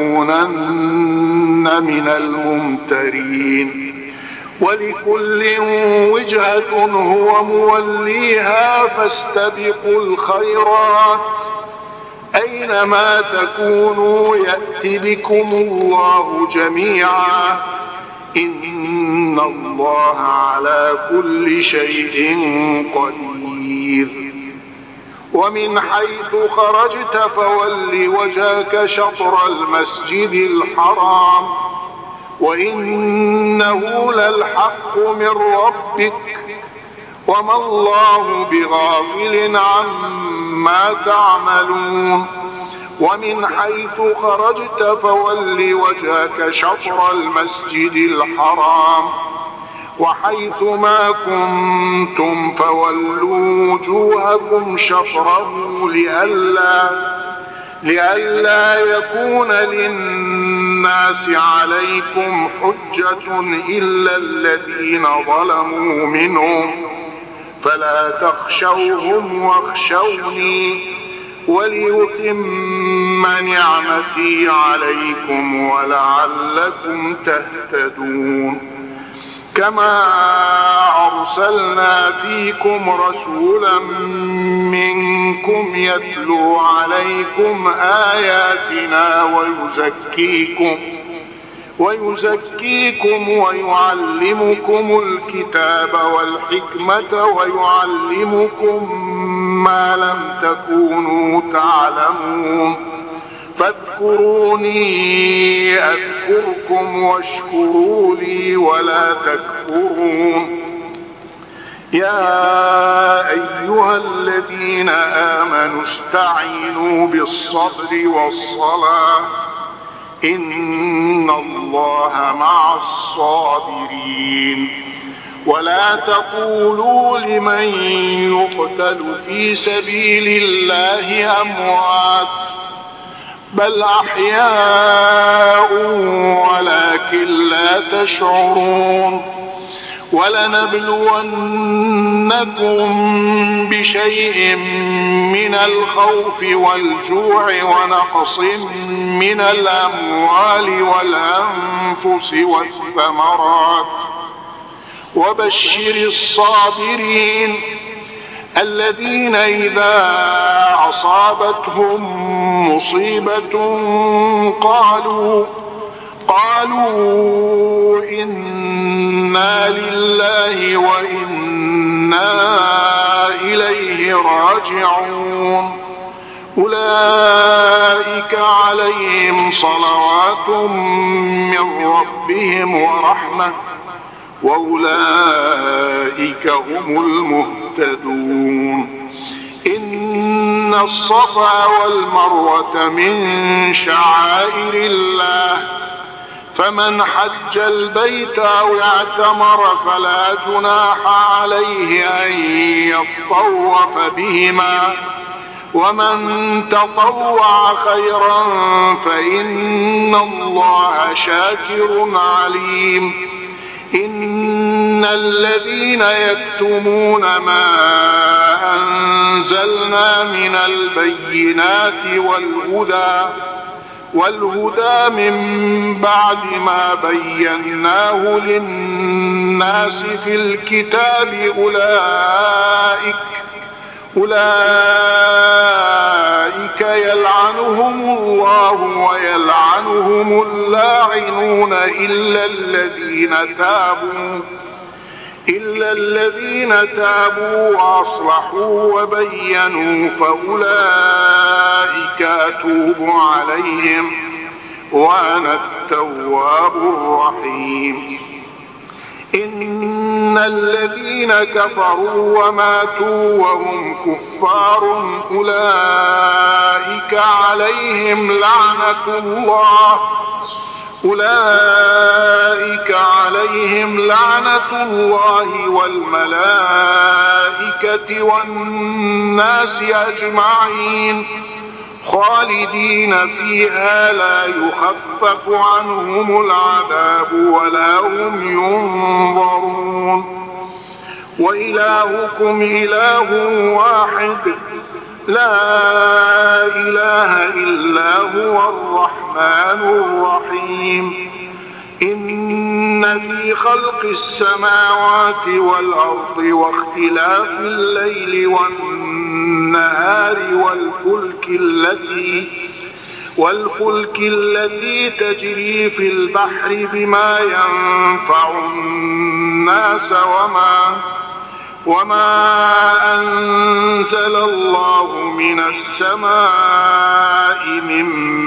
تكونن من الممترين ولكل وجهة هو موليها فاستبقوا الخيرات أينما تكونوا يأتي بكم الله جميعا إن الله على كل شيء قدير ومن حيث خرجت فول وجهك شطر المسجد الحرام وإنه للحق من ربك وما الله بغافل عما تعملون ومن حيث خرجت فول وجهك شطر المسجد الحرام وحيث ما كنتم فولوا وجوهكم شطره لئلا يكون للناس عليكم حجة إلا الذين ظلموا منهم فلا تخشوهم واخشوني وليتم نعمتي عليكم ولعلكم تهتدون كما أرسلنا فيكم رسولا منكم يتلو عليكم آياتنا ويزكيكم ويعلمكم الكتاب والحكمة ويعلمكم ما لم تكونوا تعلمون فاذكروني أذكركم واشكروا لي ولا تكفرون يا أيها الذين آمنوا استعينوا بالصبر والصلاة إن الله مع الصابرين ولا تقولوا لمن يقتل في سبيل الله أموات بل أحياء ولكن لا تشعرون ولنبلونكم بشيء من الخوف والجوع ونقص من الأموال والأنفس والثمرات وبشر الصابرين الذين إذا أصابتهم مصيبة قالوا إنا لله وإنا إليه راجعون أولئك عليهم صلوات من ربهم ورحمة وأولئك هم المهتدون إن الصفا والمروة من شعائر الله فمن حج البيت أو اعتمر فلا جناح عليه أن يطوف بهما ومن تطوع خيرا فإن الله شاكر عليم إن الذين يكتمون ما أنزلنا من البينات والهدى من بعد ما بيناه للناس في الكتاب أولئك يلعنهم الله ويلعنهم اللاعنون إلا الذين تابوا وأصلحوا وبينوا فأولئك أتوب عليهم وأنا التواب الرحيم إن الذين كفروا وماتوا وهم كفار أولئك عليهم لعنة الله والملائكة والناس أجمعين خالدين فيها لا يخفف عنهم العذاب ولا هم ينظرون وإلهكم إله واحد لا إله إلا هو الرحمن الرحيم إن في خلق السماوات والأرض واختلاف الليل والنهار والفلك التي تجري في البحر بما ينفع الناس وما أنزل الله من السماء من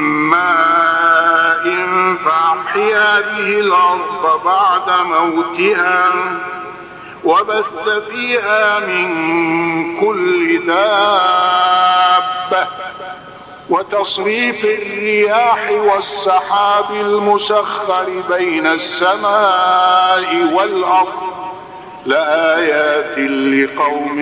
ماء فأحيا به الأرض بعد موتها وبث فيها من كل دابة وتصريف الرياح والسحاب المسخر بين السماء والأرض لآيات لقوم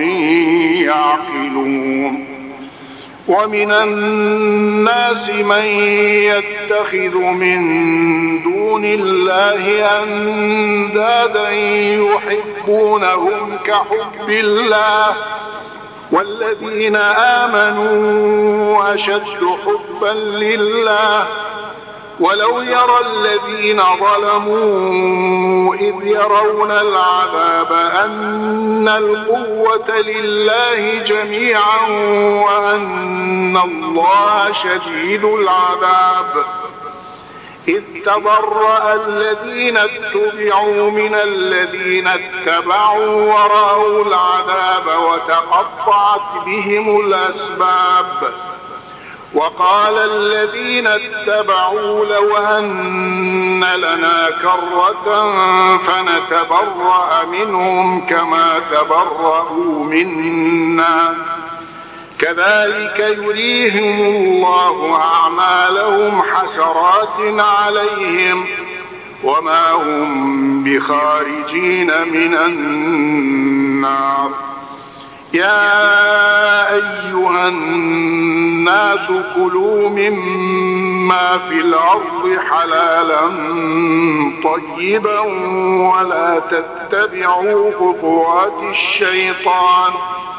يعقلون ومن الناس من يتخذ من دون الله أندادا يحبونهم كحب الله والذين آمنوا أشد حبا لله ولو يرى الذين ظلموا إذ يرون العذاب أن القوة لله جميعا وأن الله شديد العذاب إذ تبرأ الذين اتبعوا من الذين اتبعوا ورأوا العذاب وتقطعت بهم الأسباب وقال الذين اتبعوا لو أن لنا كرة فنتبرأ منهم كما تبرأوا منا كذلك يريهم الله أعمالهم حسرات عليهم وما هم بخارجين من النار يا أيها الناس كلوا مما في الأرض حلالا طيبا ولا تتبعوا خطوات الشيطان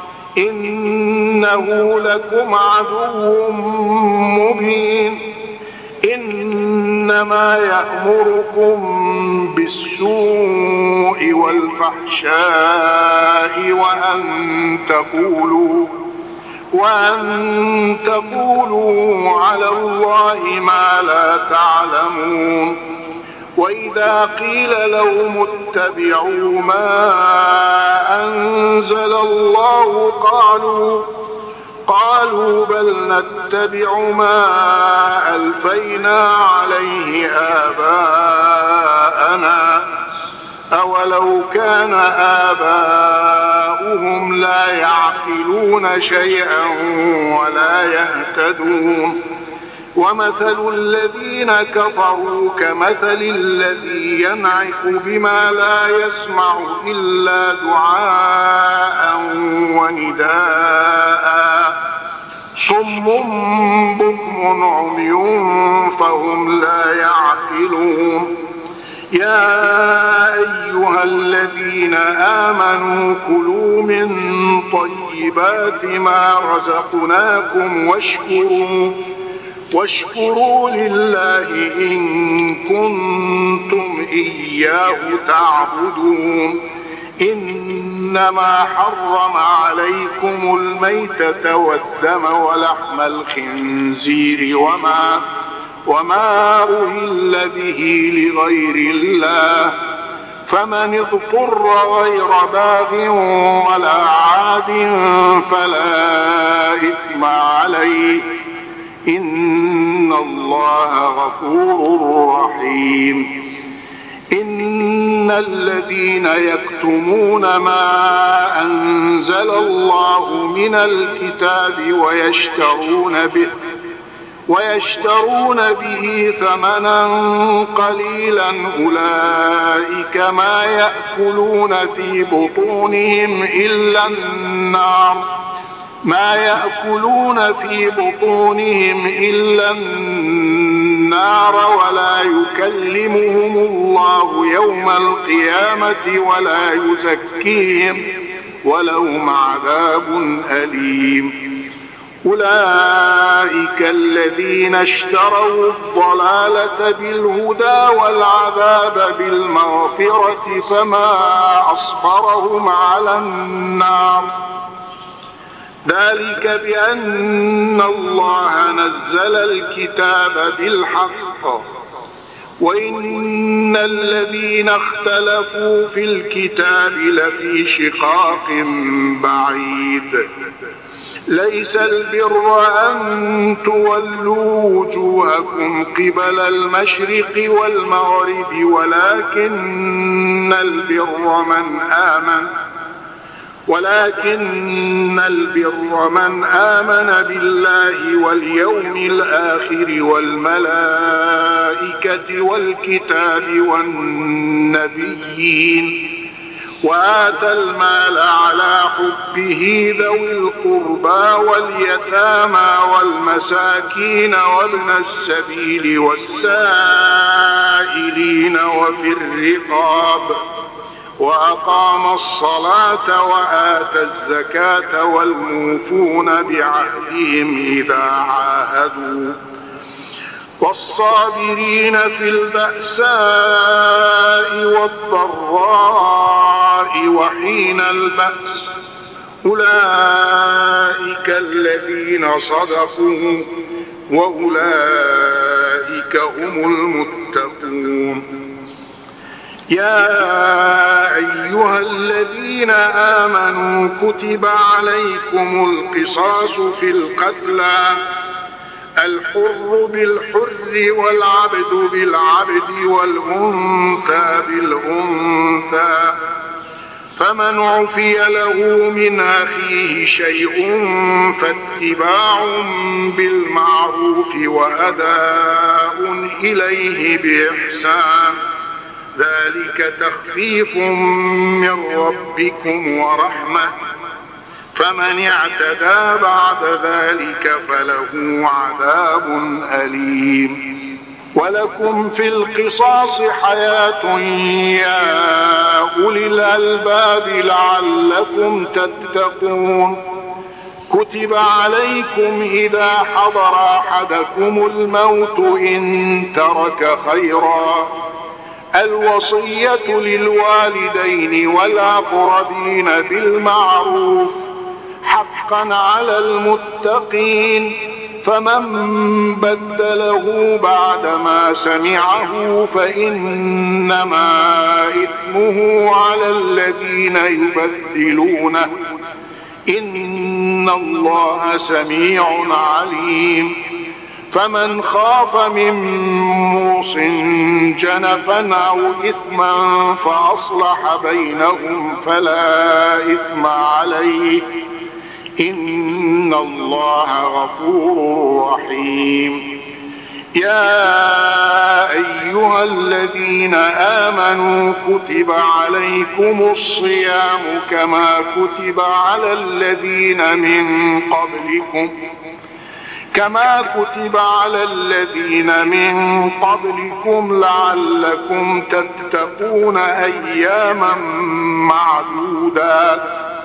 إنه لكم عدو مبين إنما يأمركم بالسوء والفحشاء وأن تقولوا على الله ما لا تعلمون وإذا قيل لهم اتبعوا ما أنزل الله قالوا بل نتبع ما ألفينا عليه آباءنا أولو كان آباؤهم لا يعقلون شيئا ولا يهتدون ومثل الذين كفروا كمثل الذي ينعق بما لا يسمع إلا دعاء ونداء صم بكم عمي فهم لا يعقلون يا أيها الذين آمنوا كلوا من طيبات ما رزقناكم واشكروا لله إن كنتم إياه تعبدون إنما حرم عليكم الميتة والدم ولحم الخنزير وما أهل به لغير الله فمن اضطر غير باغ ولا عاد فلا إثم عليه إن الله غفور رحيم إن الذين يكتمون ما أنزل الله من الكتاب ويشترون به ثمنا قليلا أولئك ما يأكلون في بطونهم إلا النار ولا يكلمهم الله يوم القيامة ولا يزكيهم ولهم عذاب أليم أولئك الذين اشتروا الضلالة بالهدى والعذاب بالمغفرة فما أصبرهم على النار ذلك بأن الله نزل الكتاب بالحق وإن الذين اختلفوا في الكتاب لفي شقاق بعيد ليس البر أن تولوا وجوهكم قبل المشرق والمغرب ولكن البر من آمن بالله واليوم الآخر والملائكة والكتاب والنبيين وآتى المال على حبه ذوي القربى واليتامى والمساكين وابن السبيل والسائلين وفي الرقاب وأقام الصلاة وآتى الزكاة والموفون بعهدهم إذا عاهدوا والصابرين في البأساء والضراء وحين البأس أولئك الذين صدقوا وأولئك هم المتقون يا أيها الذين آمنوا كتب عليكم القصاص في القتلى الحر بالحر والعبد بالعبد والأنثى بالأنثى فمن عفي له من أخيه شيء فاتباع بالمعروف وأداء إليه بإحسان ذلك تخفيف من ربكم ورحمة فمن اعتدى بعد ذلك فله عذاب أليم ولكم في القصاص حياة يا أولي الألباب لعلكم تتقون كتب عليكم إذا حضر أحدكم الموت إن ترك خيرا الوصية للوالدين والأقربين بالمعروف حقا على المتقين فمن بدله بعدما سمعه فإنما إثمه على الذين يبدلونه إن الله سميع عليم فمن خاف من موص جنفا أو إثما فأصلح بينهم فلا إثم عليه إن الله غفور رحيم يا أيها الذين آمنوا كتب عليكم الصيام كما كتب على الذين من قبلكم لعلكم تتقون أياما معدودات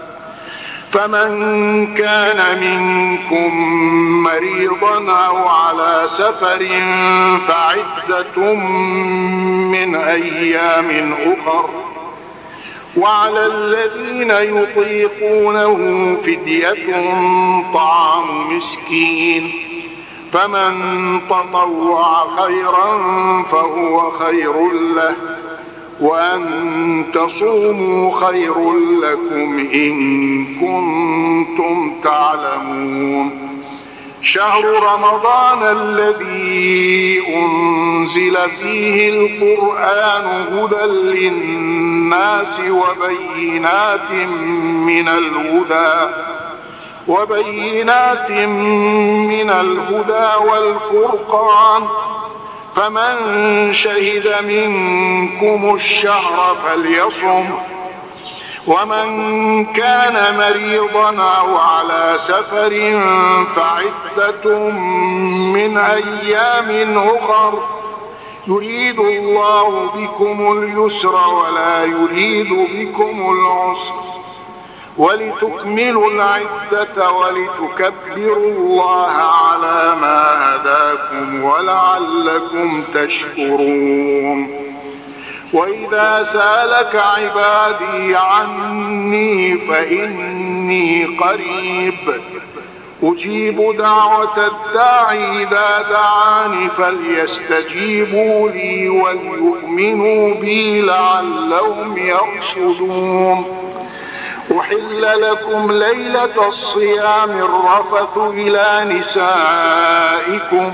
فمن كان منكم مريضا أو على سفر فعدة من أيام أخر وعلى الذين يطيقونه فدية طعام مسكين فمن تطوع خيرا فهو خير له وأن تصوموا خير لكم إن كنتم تعلمون شهر رمضان الذي أنزل فيه القرآن هدى للناس وبينات من الهدى والفرقان فمن شهد منكم الشهر فليصم ومن كان مريضا أو على سفر فعدة من أيام أخر يريد الله بكم اليسر ولا يريد بكم العسر ولتكملوا العدة ولتكبروا الله على ما هداكم ولعلكم تشكرون. وإذا سألك عبادي عني فإني قريب أجيب دعوة الداعي إذا دعاني فليستجيبوا لي وليؤمنوا بي لعلهم يرشدون. أحل لكم ليلة الصيام الرفث إلى نسائكم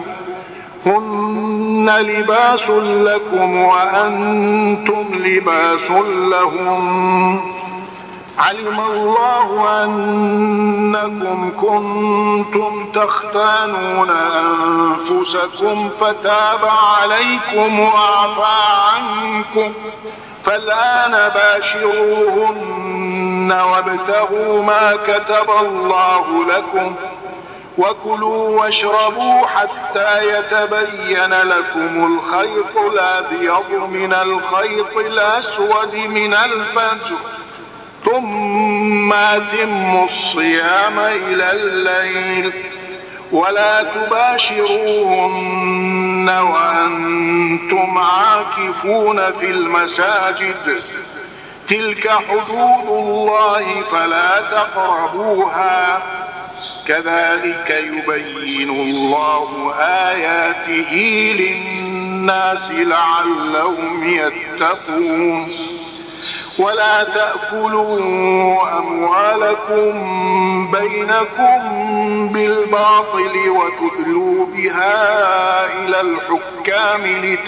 هن لباس لكم وأنتم لباس لهم علم الله أنكم كنتم تختانون أنفسكم فتاب عليكم وعفى عنكم فالآن باشروهن وابتغوا ما كتب الله لكم وكلوا واشربوا حتى يتبين لكم الخيط الأبيض من الخيط الأسود من الفجر ثم أتموا الصيام إلى الليل ولا تباشروهن وأنتم عاكفون في المساجد تلك حدود الله فلا تقربوها كذلك يبين الله آياته للناس لعلهم يتقون. ولا تأكلوا أموالكم بينكم بالباطل وتدلوا بها إلى الحكام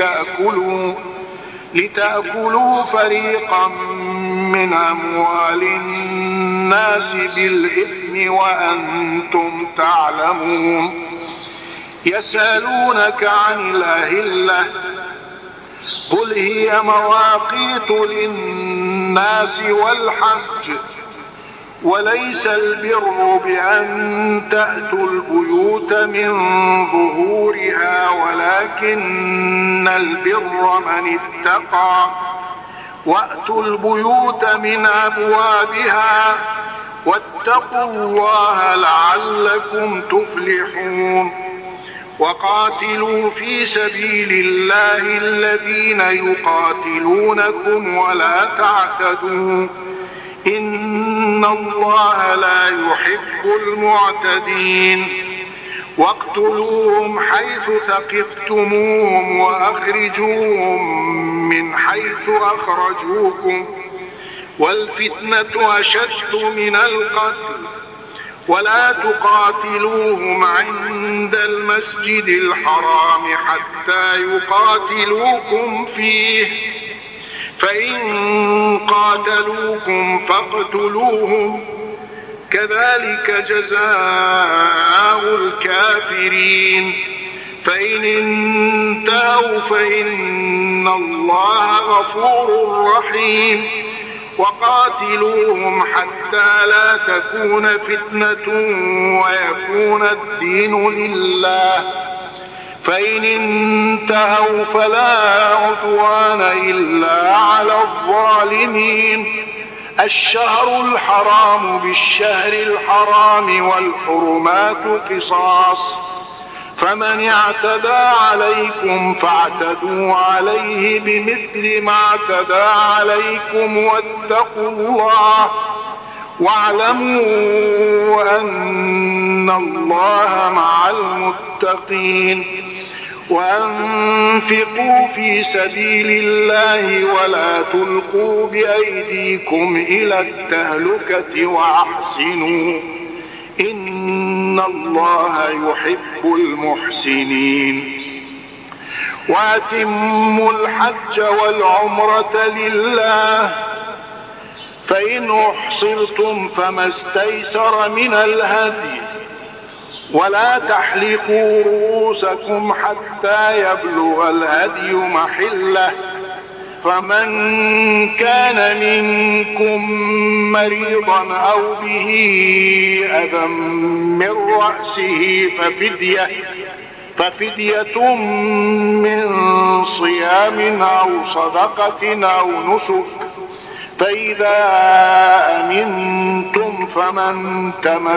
لتأكلوا فريقا من أموال الناس بالإثم وأنتم تعلمون. يسألونك عن الأهلة قل هي مواقيت للناس والحج وليس البر بأن تأتوا البيوت من ظهورها ولكن البر من اتقى وأتوا البيوت من أبوابها واتقوا الله لعلكم تفلحون. وقاتلوا في سبيل الله الذين يقاتلونكم ولا تعتدوا إن الله لا يحب المعتدين. واقتلوهم حيث ثقفتموهم وأخرجوهم من حيث أخرجوكم والفتنة أشد من القتل ولا تقاتلوهم عند المسجد الحرام حتى يقاتلوكم فيه فإن قاتلوكم فاقتلوهم كذلك جزاء الكافرين. فإن انتهوا فإن الله غفور رحيم. وقاتلوهم حتى لا تكون فتنة ويكون الدين لله فإن انتهوا فلا عدوان إلا على الظالمين. الشهر الحرام بالشهر الحرام والحرمات قصاص فمن اعتدى عليكم فاعتدوا عليه بمثل ما اعتدى عليكم واتقوا الله واعلموا أن الله مع المتقين. وأنفقوا في سبيل الله ولا تلقوا بأيديكم إلى التهلكة وأحسنوا إن الله يحب المحسنين. وأتموا الحج والعمرة لله فإن أحصرتم فما استيسر من الهدي ولا تحلقوا رؤوسكم حتى يبلغ الهدي محله فمن كان منكم مريضا أو به أذى من رأسه ففدية من صيام أو صدقة أو نسك فإذا أمنتم فمن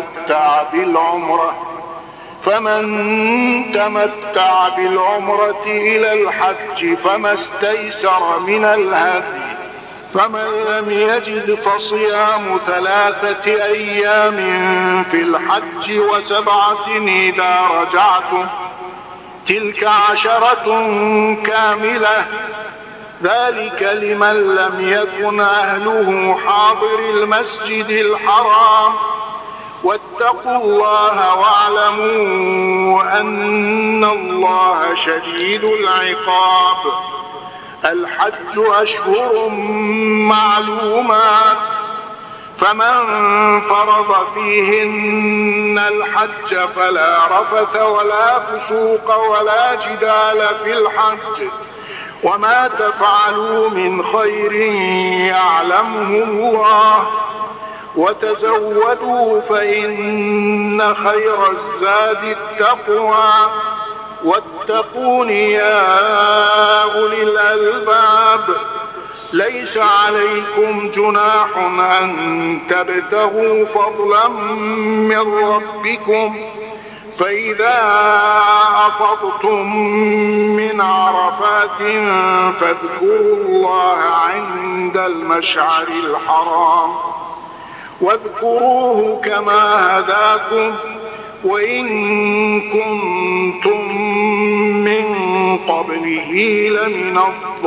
تمتع بالعمرة إلى الحج فما استيسر من الهدي، فمن لم يجد فصيام 3 أيام في الحج و7 إذا رجعتم، تلك 10 كاملة، ذلك لمن لم يكن أهله حاضر المسجد الحرام. واتقوا الله واعلموا أن الله شديد العقاب. الحج أشهر معلومات، فمن فرض فيهن الحج فلا رفث ولا فسوق ولا جدال في الحج، وما تفعلوا من خير يعلمه الله، وتزودوا فإن خير الزاد التقوى، واتقون يا أولي الألباب. ليس عليكم جناح أن تبتغوا فضلا من ربكم، فإذا أفضتم من عرفات فاذكروا الله عند المشعر الحرام، واذكروه كما هداكم وإن كنتم من قبله لمن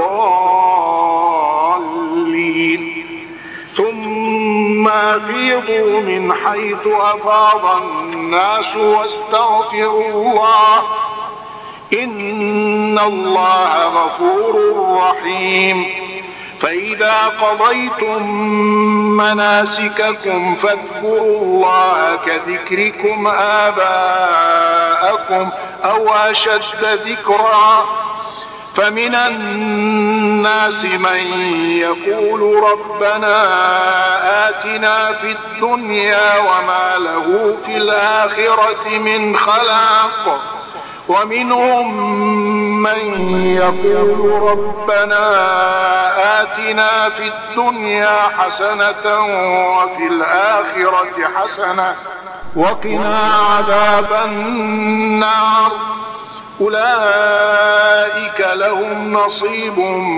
الضالين. ثم أفيضوا من حيث أفاض الناس واستغفروا الله، إن الله غفور رحيم. فإذا قضيتم مناسككم فاذكروا الله كذكركم آباءكم أو أشد ذكرا. فمن الناس من يقول ربنا آتنا في الدنيا وما له في الآخرة من خلاق، ومنهم من يقول ربنا آتنا في الدنيا حسنة وفي الآخرة حسنة وقنا عذاب النار. أولئك لهم نصيب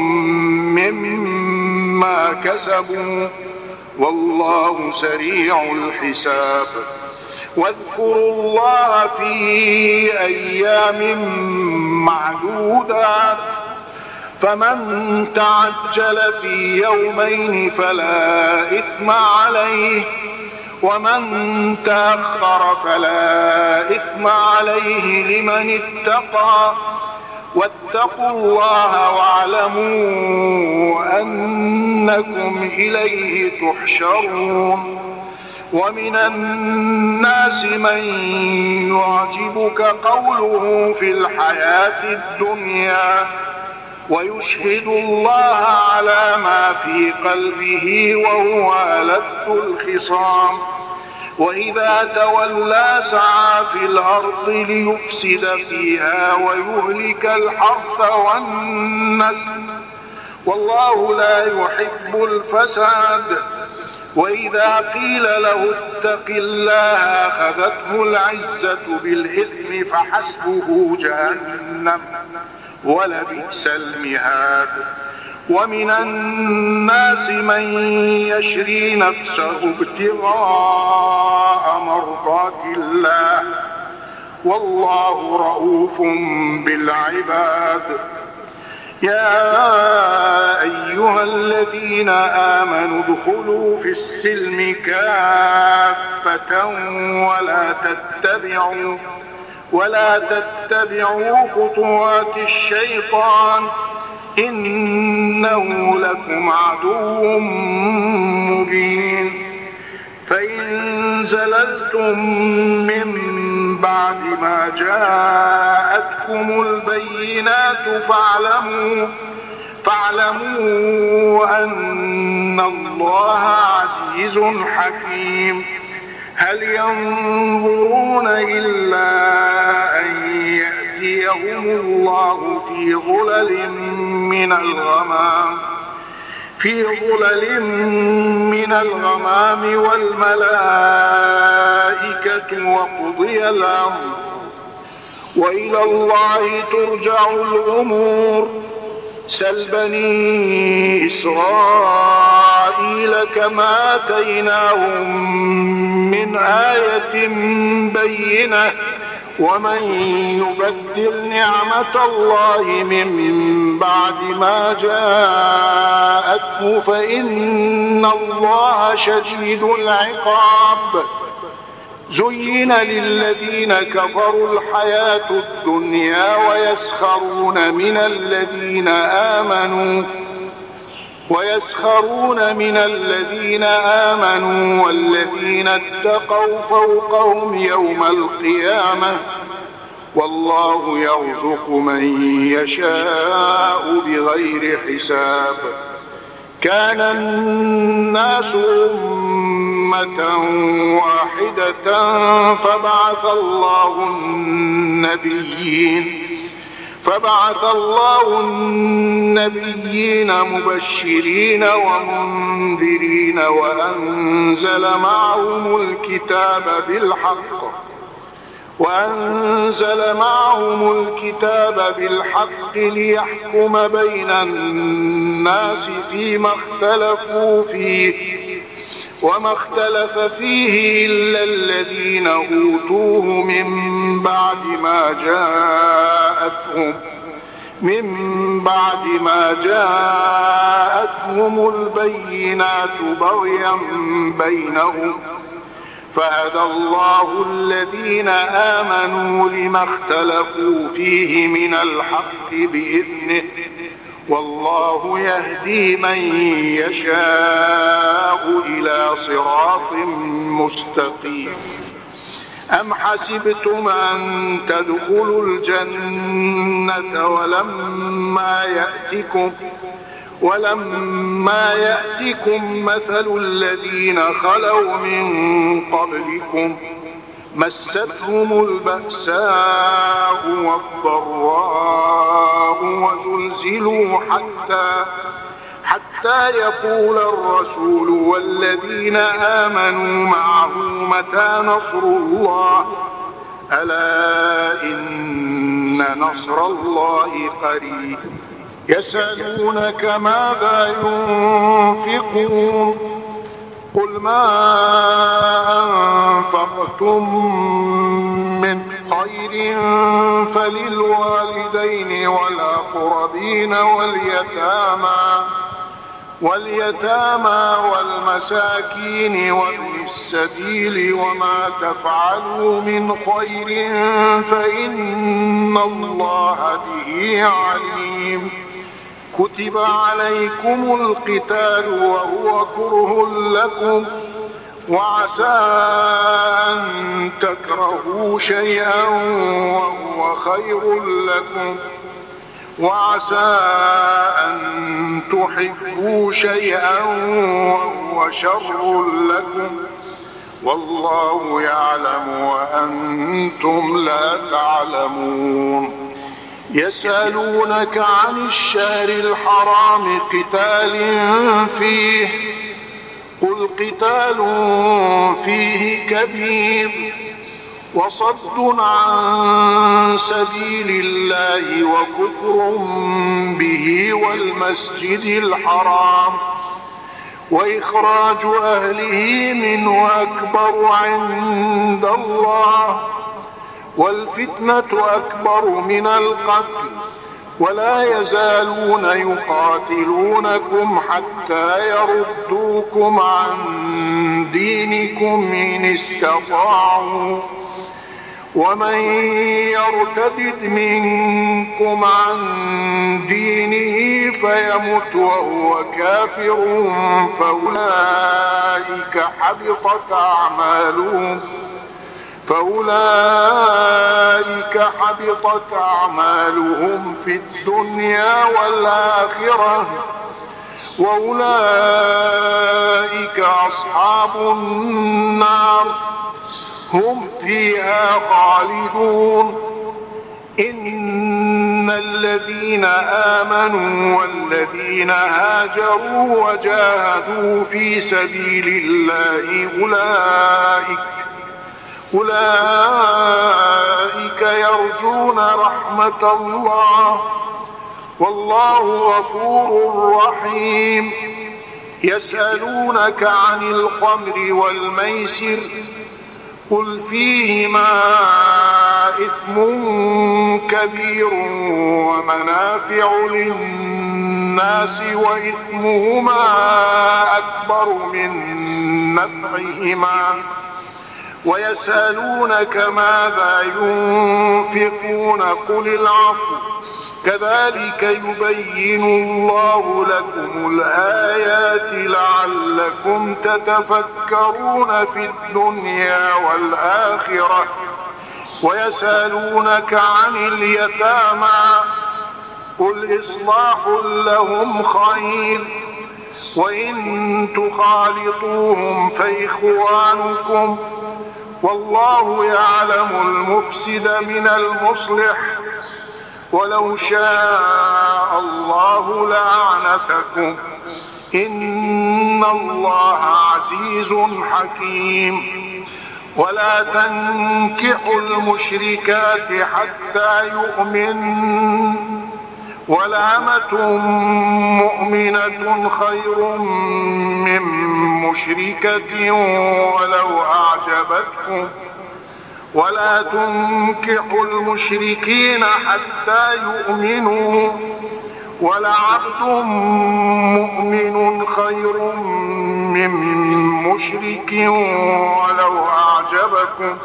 مما كسبوا والله سريع الحساب. واذكروا الله في أيام معدودات، فمن تعجل في يومين فلا إثم عليه، ومن تأخر فلا إثم عليه لمن اتقى. واتقوا الله واعلموا أنكم إليه تحشرون. ومن الناس من يعجبك قوله في الحياة الدنيا ويشهد الله على ما في قلبه وهو ألد الخصام، وإذا تولى سعى في الأرض ليفسد فيها ويهلك الحرث والنسل، والله لا يحب الفساد. وإذا قيل له اتق الله أخذته العزة بالإثم فحسبه جهنم ولبئس المهاد. ومن الناس من يشري نفسه ابتغاء مرضات الله والله رؤوف بالعباد. يا أيها الذين آمنوا ادخلوا في السلم كافة ولا تتبعوا خطوات الشيطان إنه لكم عدو مبين. فإن زللتم من بعد ما جاءتكم البينات فاعلموا أن الله عزيز حكيم. هل ينظرون إلا أن يأتيهم الله في ظلل من الغمام في ظلل من الغمام والملائكة وقضي الأمر وإلى الله ترجع الأمور. سل بني إسرائيل كما آتيناهم من آية بينة ومن يبدل نعمة الله من بعد ما جاءته فإن الله شديد العقاب. زين للذين كفروا الحياة الدنيا ويسخرون من الذين آمنوا والذين اتقوا فوقهم يوم القيامة والله يرزق من يشاء بغير حساب. كان الناس أمة واحدة فبعث الله النبيين مبشرين ومنذرين وأنزل معهم الكتاب بالحق ليحكم بين الناس فيما اختلفوا فيه وما اختلف فيه إلا الذين أوتوه من بعد ما جاءتهم البينات بغيا بينهم فهدى الله الذين آمنوا لما اختلفوا فيه من الحق بإذنه والله يهدي من يشاء إلى صراط مستقيم. أم حسبتم أن تدخلوا الجنة ولما يأتكم مثل الذين خلوا من قبلكم مستهم البأساء والضراء وزلزلوا حتى يقول الرسول والذين آمنوا معه متى نصر الله ألا إن نصر الله قريب. يسألونك ماذا ينفقون قل ما أنفقتم من خير فللوالدين والأقربين واليتامى والمساكين وابن السبيل وما تفعلوا من خير فإن الله به عليم. كتب عليكم القتال وهو كره لكم وعسى أن تكرهوا شيئا وهو خير لكم وعسى أن تحبوا شيئا وهو شر لكم والله يعلم وأنتم لا تعلمون. يسألونك عن الشهر الحرام قتال فيه قل قتال فيه كبير وصد عن سبيل الله وكفر به والمسجد الحرام وإخراج أهله منه أكبر عند الله والفتنة أكبر من القتل ولا يزالون يقاتلونكم حتى يردوكم عن دينكم إن استطاعوا ومن يرتد منكم عن دينه فيمت وهو كافر فأولئك حبطت أعمالهم في الدنيا والآخرة وأولئك أصحاب النار هم فيها خالدون. إن الذين آمنوا والذين هاجروا وجاهدوا في سبيل الله أولئك يرجون رحمة الله والله غفور رحيم. يسألونك عن الخمر والميسر قل فيهما إثم كبير ومنافع للناس وإثمهما أكبر من نفعهما ويسألونك ماذا ينفقون قل العفو كذلك يبين الله لكم الآيات لعلكم تتفكرون في الدنيا والآخرة. ويسألونك عن اليتامى قل إصلاح لهم خير وإن تخالطوهم فإخوانكم والله يعلم المفسد من المصلح ولو شاء الله لأعنتكم إن الله عزيز حكيم. ولا تنكحوا المشركات حتى يؤمن ولأمة مؤمنة خير من مشركة ولو أعجبتكم ولا تنكحوا المشركين حتى يؤمنوا ولعبد مؤمن خير من مشرك ولو أعجبكم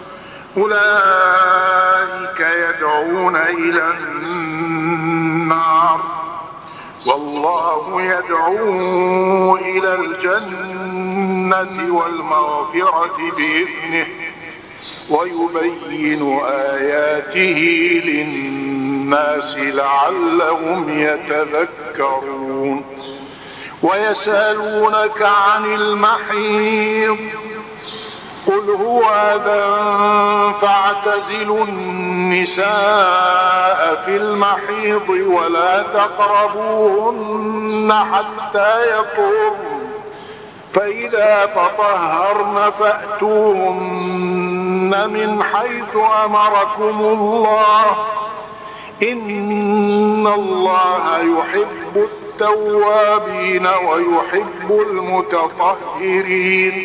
أولئك يدعون إلى النار والله يدعو إلى الجنة والمغفرة بإذنه ويبين آياته للناس لعلهم يتذكرون. ويسألونك عن المحيض قل هو أذى فاعتزلوا النساء في المحيض ولا تقربوهن حتى يطهرن فإذا تطهرن فأتوهن من حيث أمركم الله إن الله يحب التوابين ويحب المتطهرين.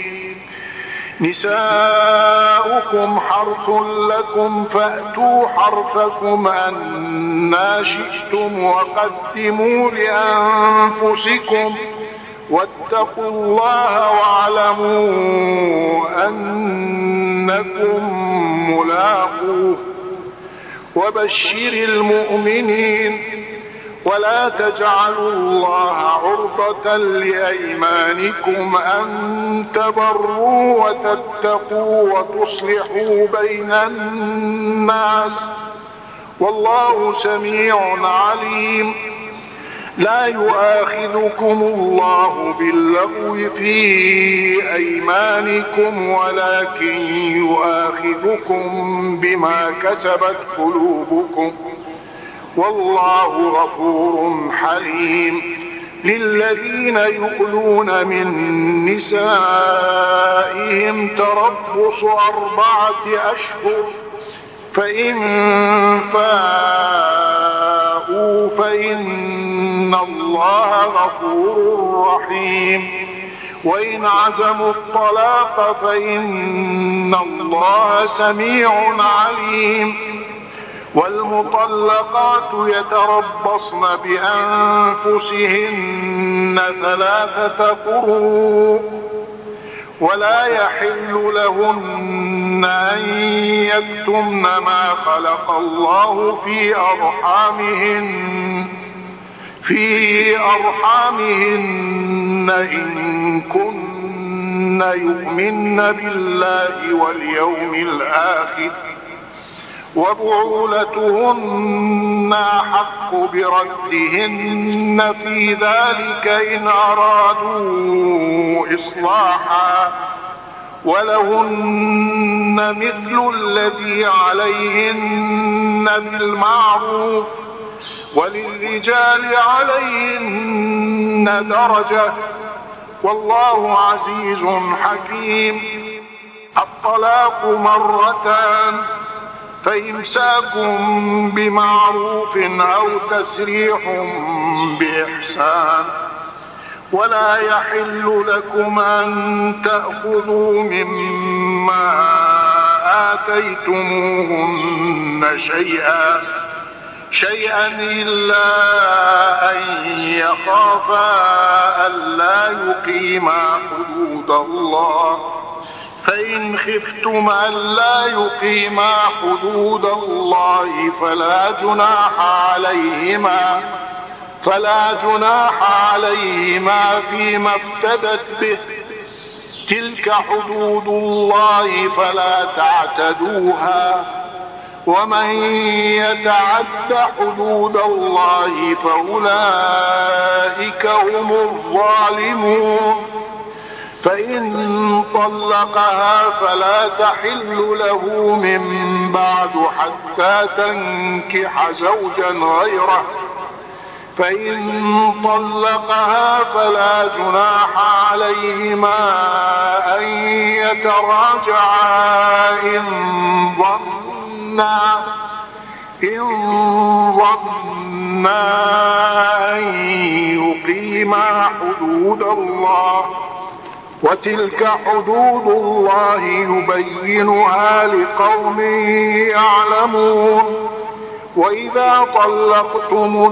نساؤكم حرث لكم فأتوا حرثكم أنى شئتم وقدموا لأنفسكم واتقوا الله واعلموا أنكم ملاقوه وبشر المؤمنين. ولا تجعلوا الله عرضة لأيمانكم أن تبروا وتتقوا وتصلحوا بين الناس والله سميع عليم. لا يؤاخذكم الله باللغو في أيمانكم ولكن يؤاخذكم بما كسبت قلوبكم والله غفور حليم. للذين يؤلون من نسائهم تربص 4 أشهر فإن فاءوا فإن الله غفور رحيم. وإن عزموا الطلاق فإن الله سميع عليم. والمطلقات يتربصن بأنفسهن 3 قروء ولا يحل لهن أن يكتمن ما خلق الله في أرحامهن إن كن يؤمن بالله واليوم الآخر وبعولتهن أحق بردهن في ذلك إن أرادوا إصلاحا ولهن مثل الذي عليهن بالمعروف وللرجال عليهن درجة والله عزيز حكيم. الطلاق مرتان فإمساك بمعروف أو تسريح بإحسان. ولا يحل لكم أن تأخذوا مما آتيتموهن شيئا إلا أن يخافا ألا يقيما حدود الله. فإن خفتم ألا يقيما حدود الله فلا جناح عليهما فيما افتدت به. تلك حدود الله فلا تعتدوها ومن يتعد حدود الله فأولئك هم الظالمون. فإن طلقها فلا تحل له من بعد حتى تنكح زوجا غيره. فإن طلقها فلا جناح عليهما أن يتراجعا إن ظنا أن يقيما حدود الله. وتلك حدود الله يبينها لقوم يعلمون. وإذا طلقتم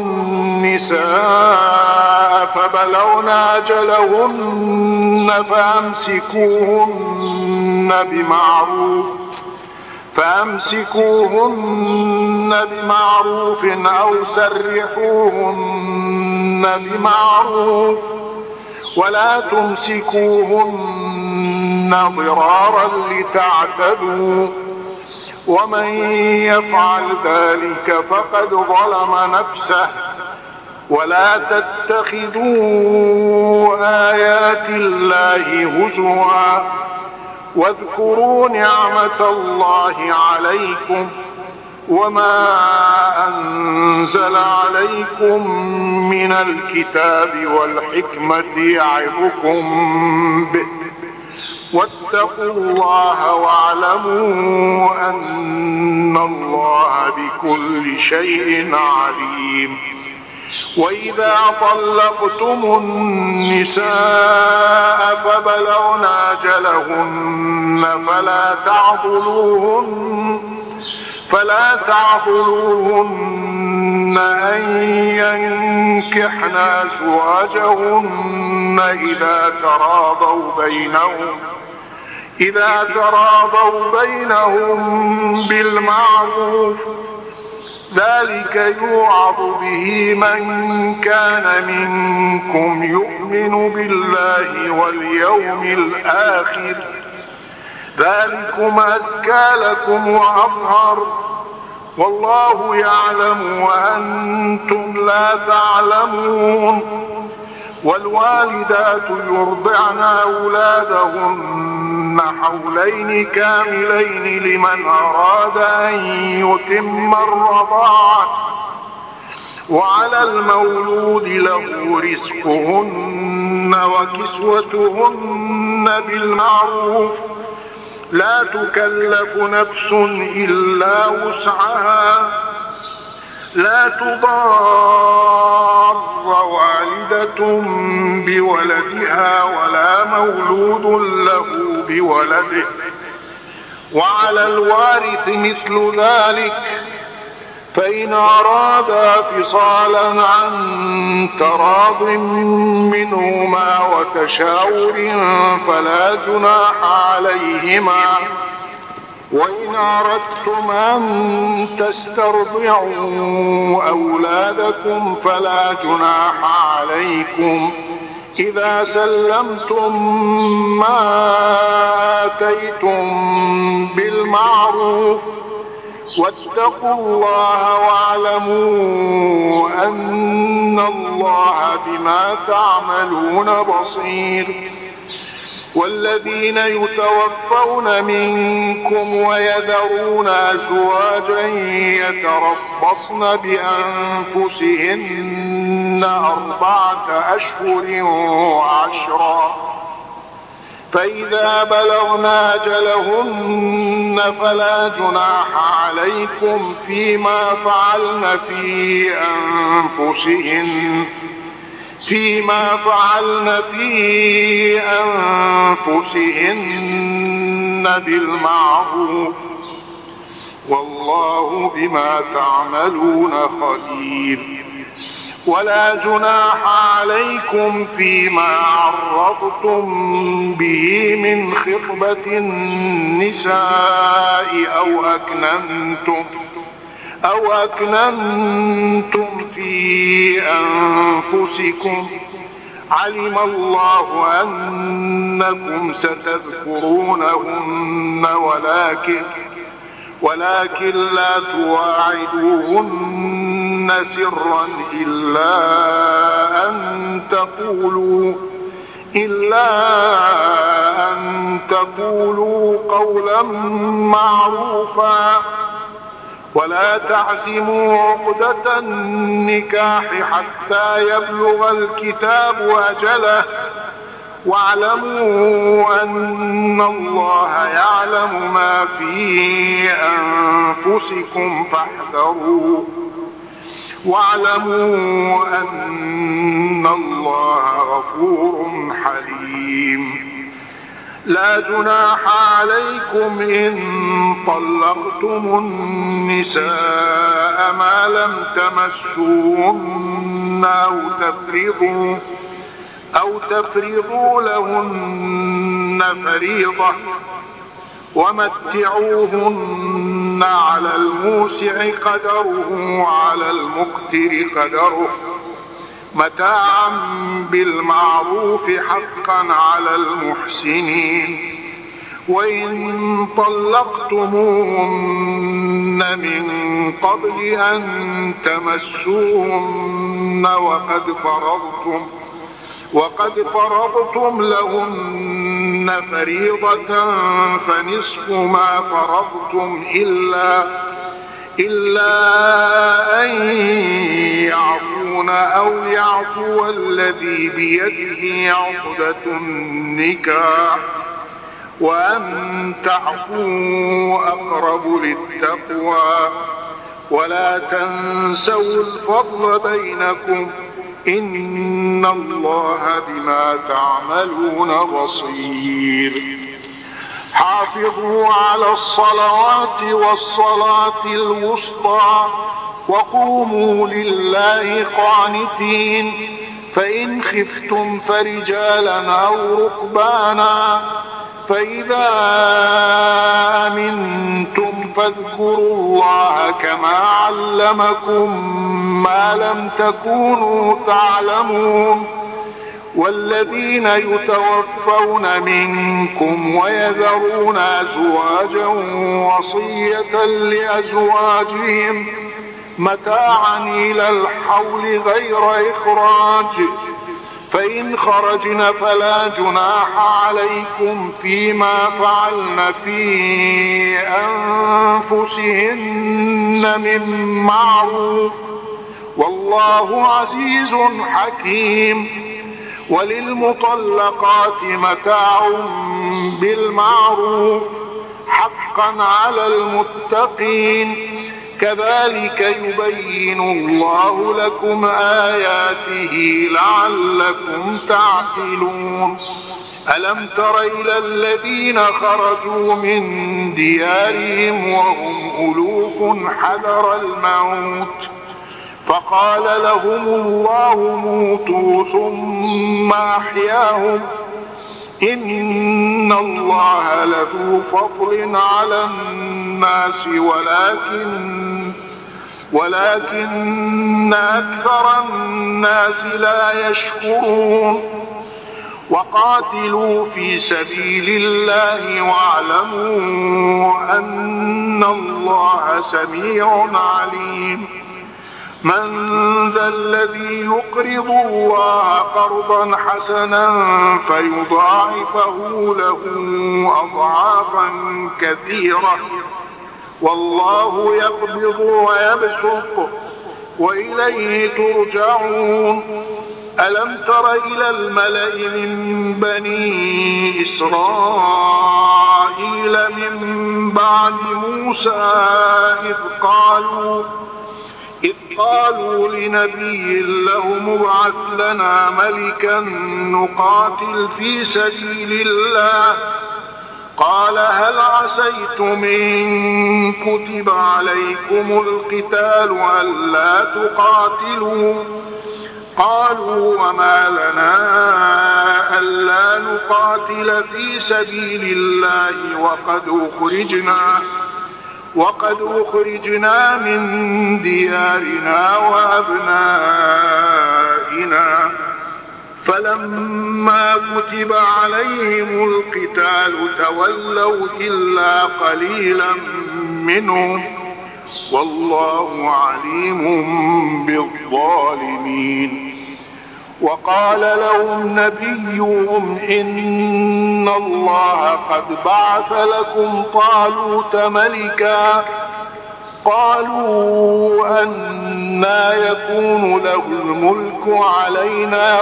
النساء فبلغن أجلهن فأمسكوهن بمعروف أو سرحوهن بمعروف ولا تمسكوهن ضرارا لتعتدوا. ومن يفعل ذلك فقد ظلم نفسه. ولا تتخذوا آيات الله هزوا واذكروا نعمة الله عليكم وما أنزل عليكم من الكتاب والحكمة يعظكم به واتقوا الله واعلموا أن الله بكل شيء عليم. وإذا طلقتم النساء فبلغن أجلهن فلا تعضلوهن أن ينكحن أزواجهن إذا تراضوا بينهم بالمعروف. ذلك يوعظ به من كان منكم يؤمن بالله واليوم الآخر. ذلكم أزكى لكم وأطهر والله يعلم وأنتم لا تعلمون. والوالدات يرضعن أولادهن حولين كاملين لمن أراد أن يتم الرضاعة. وعلى المولود له رزقهن وكسوتهن بالمعروف. لا تكلف نفس إلا وسعها. لا تضار والدة بولدها ولا مولود له بولده. وعلى الوارث مثل ذلك. فإن أرادا فصالا عن تراض منهما وتشاور فلا جناح عليهما. وإن أردتم أن تسترضعوا أولادكم فلا جناح عليكم إذا سلمتم ما آتيتم بالمعروف. واتقوا الله واعلموا أن الله بما تعملون بصير. والذين يتوفون منكم ويذرون أزواجا يتربصن بأنفسهن 4 أشهر وعشرا، فإذا بلغن أجلهن فلا جناح عليكم فيما فعلن في أنفسهن بالمعروف، والله بما تعملون خبير. ولا جناح عليكم فيما عرضتم به من خطبة النساء أو أكننتم في أنفسكم، علم الله أنكم ستذكرونهن ولكن لا تواعدوهن سرا إلا أن تقولوا قولا معروفا، ولا تعزموا عقدة النكاح حتى يبلغ الكتاب أجله، واعلموا أن الله يعلم ما في أنفسكم فاحذروه، واعلموا أن الله غفور حليم. لا جناح عليكم إن طلقتم النساء ما لم تمسوهن أو تفرضوا لهن فريضة، ومتعوهن على الموسع قدره وعلى المقتر قدره متاعا بالمعروف حقا على المحسنين. وإن طلقتموهن من قبل أن تمسوهن وقد فرضتم لهن فريضة فنصف ما فرضتم إلا أن يعفون أو يعفو الذي بيده عقدة النكاح، وأن تعفوا أقرب للتقوى. ولا تنسوا الفضل بينكم، إن الله بما تعملون بصير. حافظوا على الصلوات والصلاة الوسطى وقوموا لله قانتين، فإن خفتم فرجالا أو ركبانا، فإذا أمنتم فاذكروا الله كما علمكم ما لم تكونوا تعلمون. والذين يتوفون منكم ويذرون أزواجا وصية لأزواجهم متاعا إلى الحول غير إخراج، فإن خرجن فلا جناح عليكم فيما فعلن في أنفسهن من معروف، والله عزيز حكيم. وللمطلقات متاع بالمعروف حقا على المتقين، كذلك يبين الله لكم آياته لعلكم تعقلون. ألم تر إلى الذين خرجوا من ديارهم وهم ألوف حذر الموت فقال لهم الله موتوا ثم أحياهم، إن الله لذو فضل على الناس ولكن أكثر الناس لا يشكرون. وقاتلوا في سبيل الله واعلموا أن الله سميع عليم. من ذا الذي يقرض الله قرضا حسنا فيضاعفه له أضعافا كثيرة والله يقبض ويبسط وإليه ترجعون. ألم تر إلى الملأ من بني إسرائيل من بعد موسى إذ قالوا لنبي لهم ابعث لنا ملكا نقاتل في سبيل الله قال هل عسيتم إن كتب عليكم القتال ألا تقاتلوا قالوا وما لنا ألا نقاتل في سبيل الله وقد أخرجنا من ديارنا وأبنائنا فلما كتب عليهم القتال تولوا إلا قليلا منهم والله عليم بالظالمين. وقال لهم نبيهم إن الله قد بعث لكم طالوت ملكا قالوا أنى يكون له الملك علينا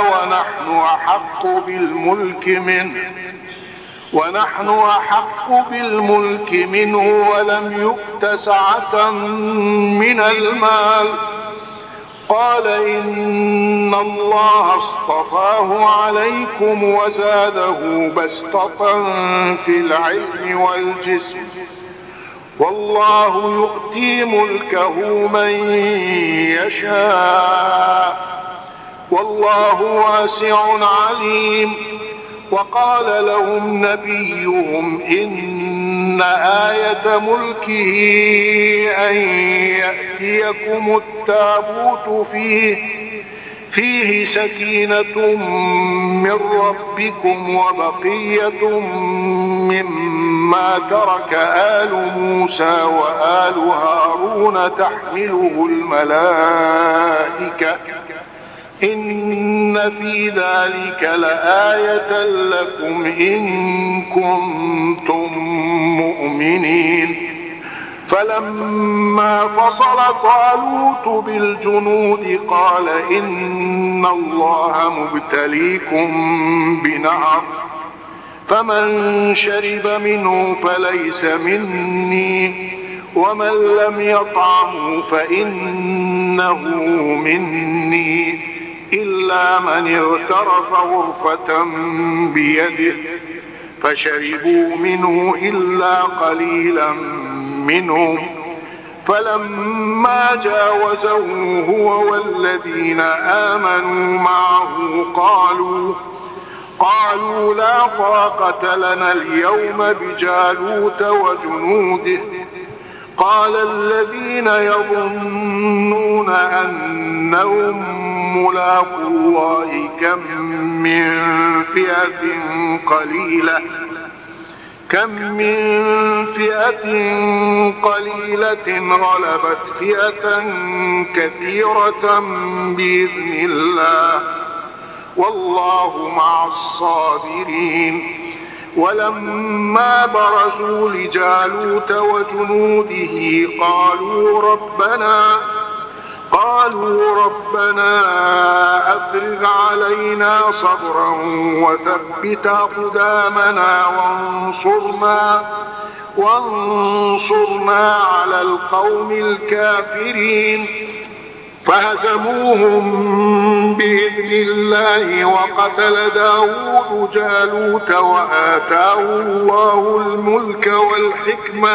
ونحن أحق بالملك منه ولم يؤت سعة من المال قال إن الله اصطفاه عليكم وزاده بسطة في العلم والجسم والله يؤتي ملكه من يشاء والله واسع عليم. وقال لهم نبيهم إن آية ملكه أن يأتيكم التابوت فيه سكينة من ربكم وبقية مما ترك آل موسى وآل هارون تحمله الملائكة إن في ذلك لآية لكم إن كنتم مؤمنين. فلما فصل طالوت بالجنود قال إن الله مبتليكم بنهر فمن شرب منه فليس مني ومن لم يطعمه فإنه مني إلا من اغترف غرفة بيده فشربوا منه إلا قليلا منهم فلما جاوزه هو والذين آمنوا معه قالوا لا طاقة لنا اليوم بجالوت وجنوده قال الذين يظنون أنهم ملاقو الله كم من فئة قليلة غلبت فئة كثيرة بإذن الله والله مع الصابرين. ولما برزوا لجالوت وجنوده قالوا ربنا أفرغ علينا صبرا وثبت أقدامنا وانصرنا على القوم الكافرين فهزموهم بإذن الله وقتل داود جالوت وآتاه الله الملك والحكمة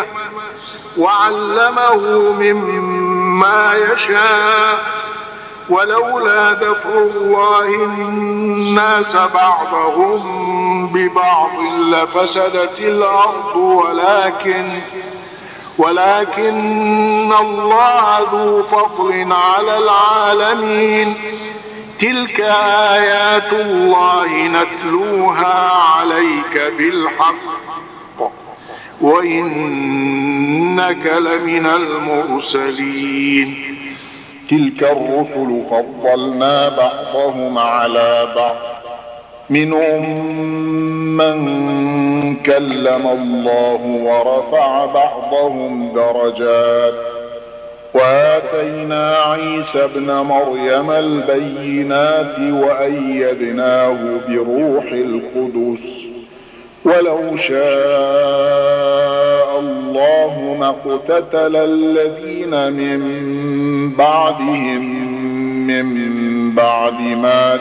وعلمه مما يشاء ولولا دفع الله الناس بعضهم ببعض لفسدت الأرض ولكن الله ذو فضل على العالمين. تلك آيات الله نتلوها عليك بالحق وإنك لمن المرسلين. تلك الرسل فضلنا بعضهم على بعض منهم من كلم الله ورفع بعضهم درجات وآتينا عيسى ابن مريم البينات وأيدناه بروح القدس ولو شاء الله ما اقتتل الذين من بعدهم من بعد ما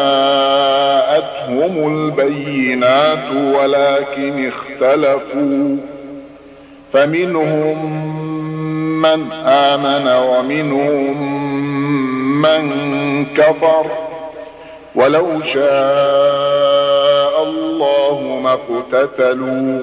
جاءتهم البينات ولكن اختلفوا فمنهم من آمن ومنهم من كفر ولو شاء الله ما اقتتلوا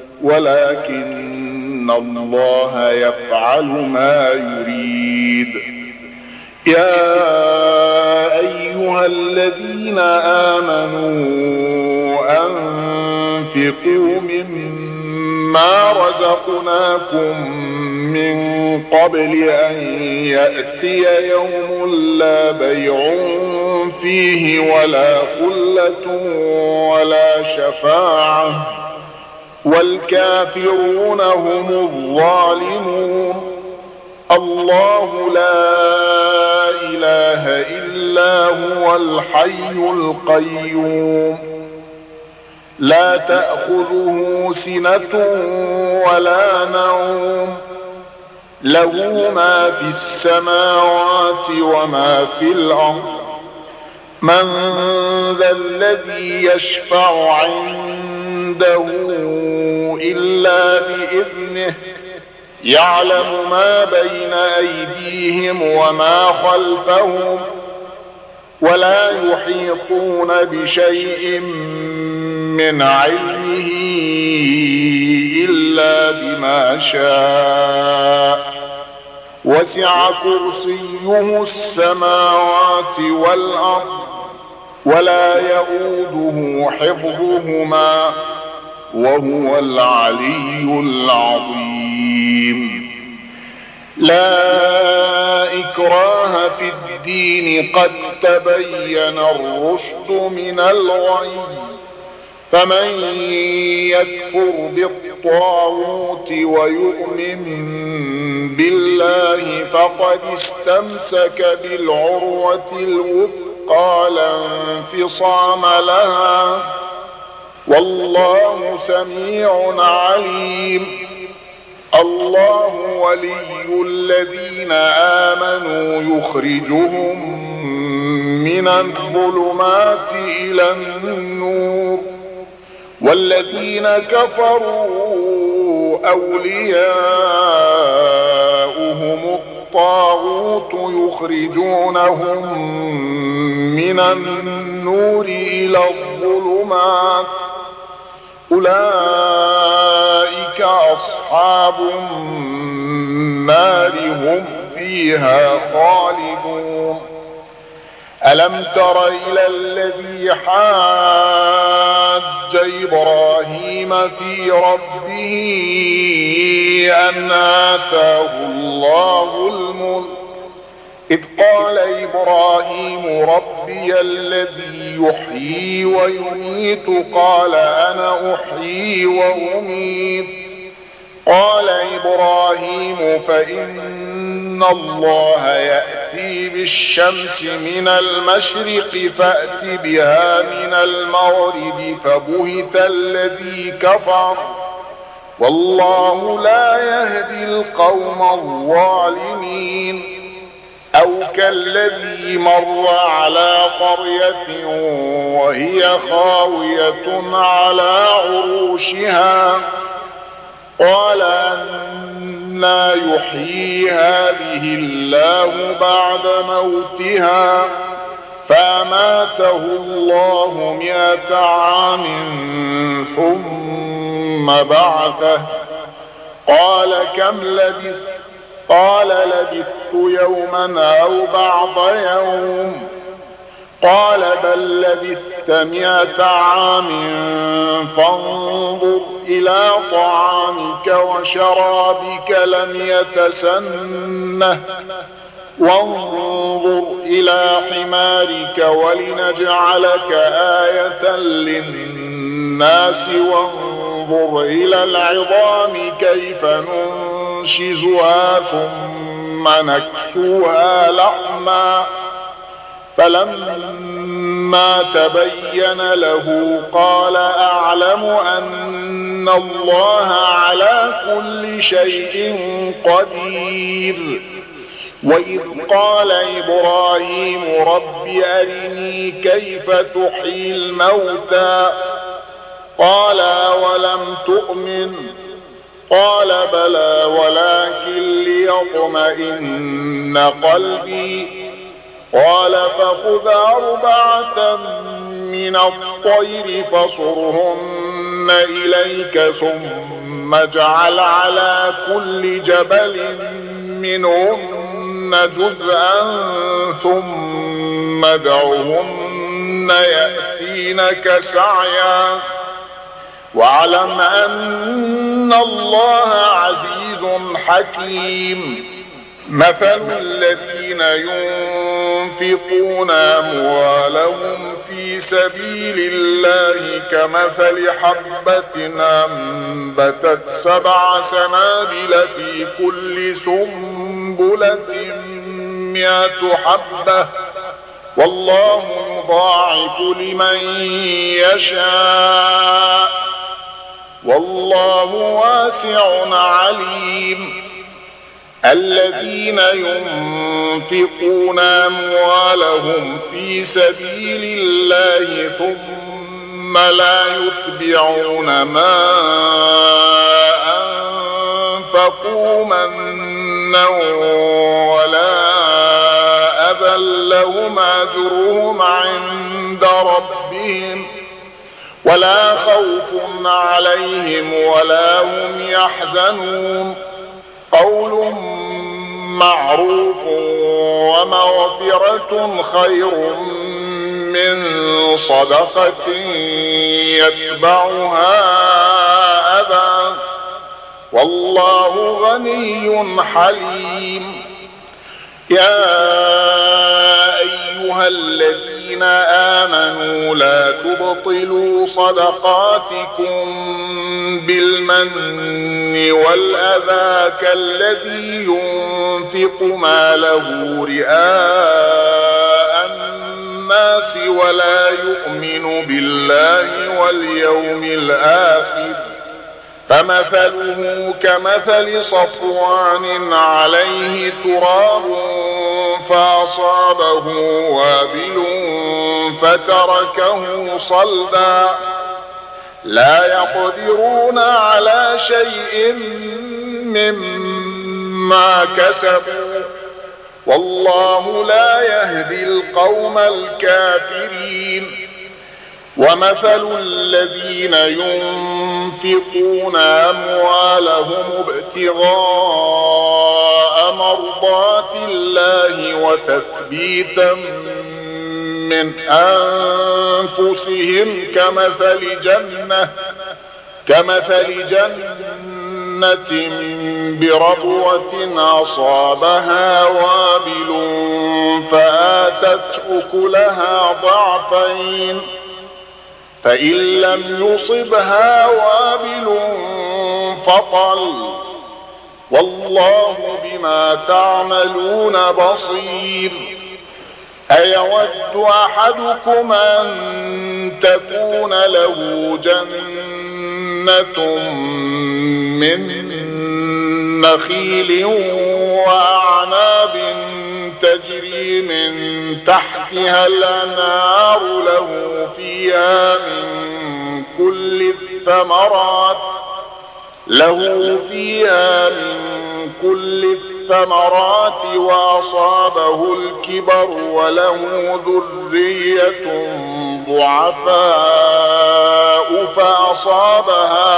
ولكن الله يفعل ما يريد. يا أيها الذين آمنوا أنفقوا مما رزقناكم من قبل أن يأتي يوم لا بيع فيه ولا خلة ولا شفاعة والكافرون هم الظالمون. الله لا إله إلا هو الحي القيوم لا تأخذه سنة ولا نوم له ما في السماوات وما في الأرض من ذا الذي يشفع عنده إلا بإذنه يعلم ما بين أيديهم وما خلفهم ولا يحيطون بشيء من علمه إلا بما شاء وسع كرسيه السماوات والأرض ولا يؤوده حفظهما وهو العلي العظيم. لا إكراه في الدين قد تبين الرشد من الغي فمن يكفر بالطاغوت ويؤمن بالله فقد استمسك بالعروة الوثقى لا انفصام لها والله سميع عليم. الله ولي الذين آمنوا يخرجهم من الظلمات إلى النور والذين كفروا أولياؤهم الطاغوت يخرجونهم من النور إلى الظلمات أولئك أصحاب النار هم فيها خالدون. ألم تر إلى الذي حاج إبراهيم في ربه أن آتاه الله الملك إذ قال إبراهيم ربي الذي يحيي ويميت قال أنا أحيي وأميت قال إبراهيم فإن الله يأتي بالشمس من المشرق فأت بها من المغرب فبهت الذي كفر والله لا يهدي القوم الظالمين. أو كالذي مر على قرية وهي خاوية على عروشها قال أنى يحيي هذه الله بعد موتها فأماته الله 100 عام ثم بعثه قال كم لبثت قال لبثت يوما أو بعض يوم قال بل لبثت 100 عام فانظر إلى طعامك وشرابك لم يتسنه وانظر إلى حمارك ولنجعلك آية للناس وانظر إلى العظام كيف ننشزها ثم نكسوها لحما فلما تبين له قال أعلم أن الله على كل شيء قدير. وإذ قال إبراهيم رب أرني كيف تحيي الموتى قال أولم تؤمن قال بلى ولكن ليطمئن قلبي قال فخذ 4 من الطير فصرهن إليك ثم اجعل على كل جبل منهن جزءا ثم ادعهن يأتينك سعيا واعلم أن الله عزيز حكيم. مثل الذين ينفقون أموالهم في سبيل الله كمثل حبة أنبتت 7 سنابل في كل سنبلة 100 حبة والله يضاعف لمن يشاء والله واسع عليم. الذين ينفقون أموالهم في سبيل الله ثم لا يتبعون ما أنفقوا منا ولا أذى لهم أجرهم عند ربهم ولا خوف عليهم ولا هم يحزنون. قول معروف ومغفرة خير من صدقة يتبعها أذى والله غني حليم. يا أيها الذين آمنوا لا تبطلوا صدقاتكم بالمن والأذى كالذي ينفق ماله رئاء الناس ولا يؤمن بالله واليوم الآخر فمثله كمثل صفوان عليه تراب فأصابه وابل فتركه صلدا لا يقدرون على شيء مما كسبوا والله لا يهدي القوم الكافرين. ومثل الذين ينفقون أموالهم ابتغاء مرضات الله وتثبيتا من أنفسهم كمثل جنة بربوة أصابها وابل فآتت أكلها ضعفين فإن لم يصبها وابل فطل والله بما تعملون بصير. أيود أحدكم أن تكون له جنة من نخيل وأعناب تجري من تحتها الأنهار له فيها من كل الثمرات وأصابه الكبر وله ذرية ضعفاء فأصابها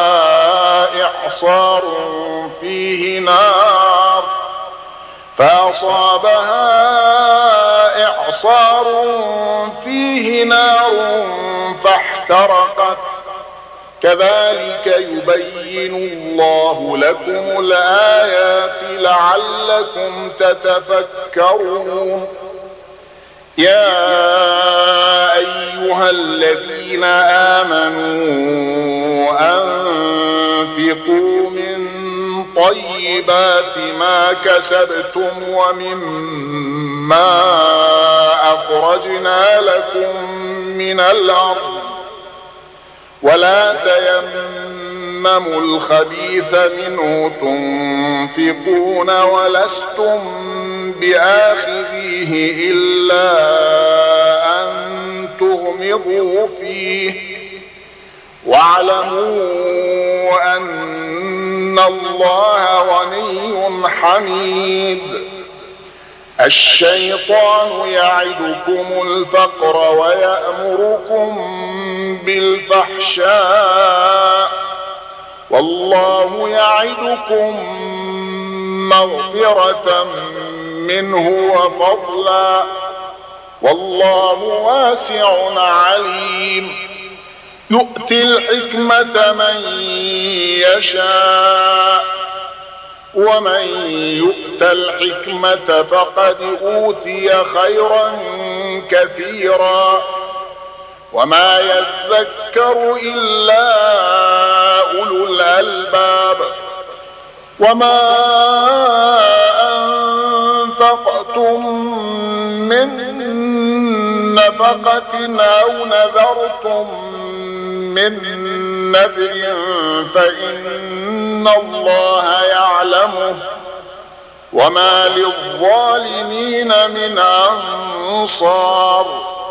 إعصار فيه نار فاحترقت كذلك يبين الله لكم الآيات لعلكم تتفكرون. يا أيها الذين آمنوا أنفقوا من طيبات ما كسبتم ومما أخرجنا لكم من الأرض ولا تيمموا الخبيث منه تنفقون ولستم بآخذيه إلا أن تغمضوا فيه واعلموا أن الله غني حميد. الشيطان يعدكم الفقر ويأمركم بالفحشاء والله يعدكم مغفرة منه وفضلا والله واسع عليم. يؤتي الحكمة من يشاء ومن يؤت الحكمة فقد أوتي خيرا كثيرا وما يذكر إلا أولو الألباب. وما أنفقتم من نفقة أو نذرتم من نذر فإن الله يعلمه وما للظالمين من أنصار.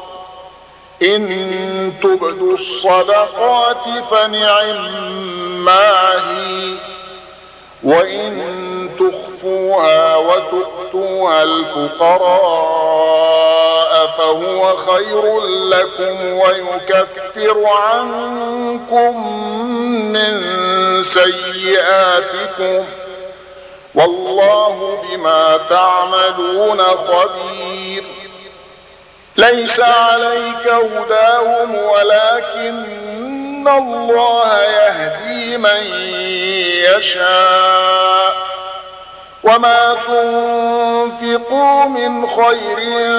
إن تبدوا الصدقات فنعما هي وإن تخفوها وتؤتوها الفقراء فهو خير لكم ويكفر عنكم من سيئاتكم والله بما تعملون خبير. ليس عليك هداهم ولكن الله يهدي من يشاء وما تنفقوا من خير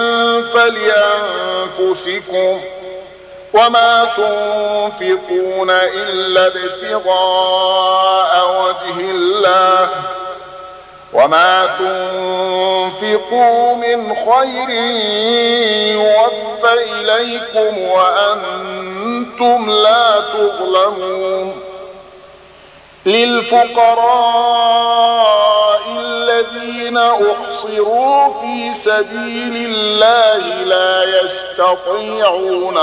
فلأنفسكم وما تنفقون إلا ابتغاء وجه الله وما تنفقوا من خير يوفى إليكم وأنتم لا تظلمون. للفقراء الذين أحصروا في سبيل الله لا يستطيعون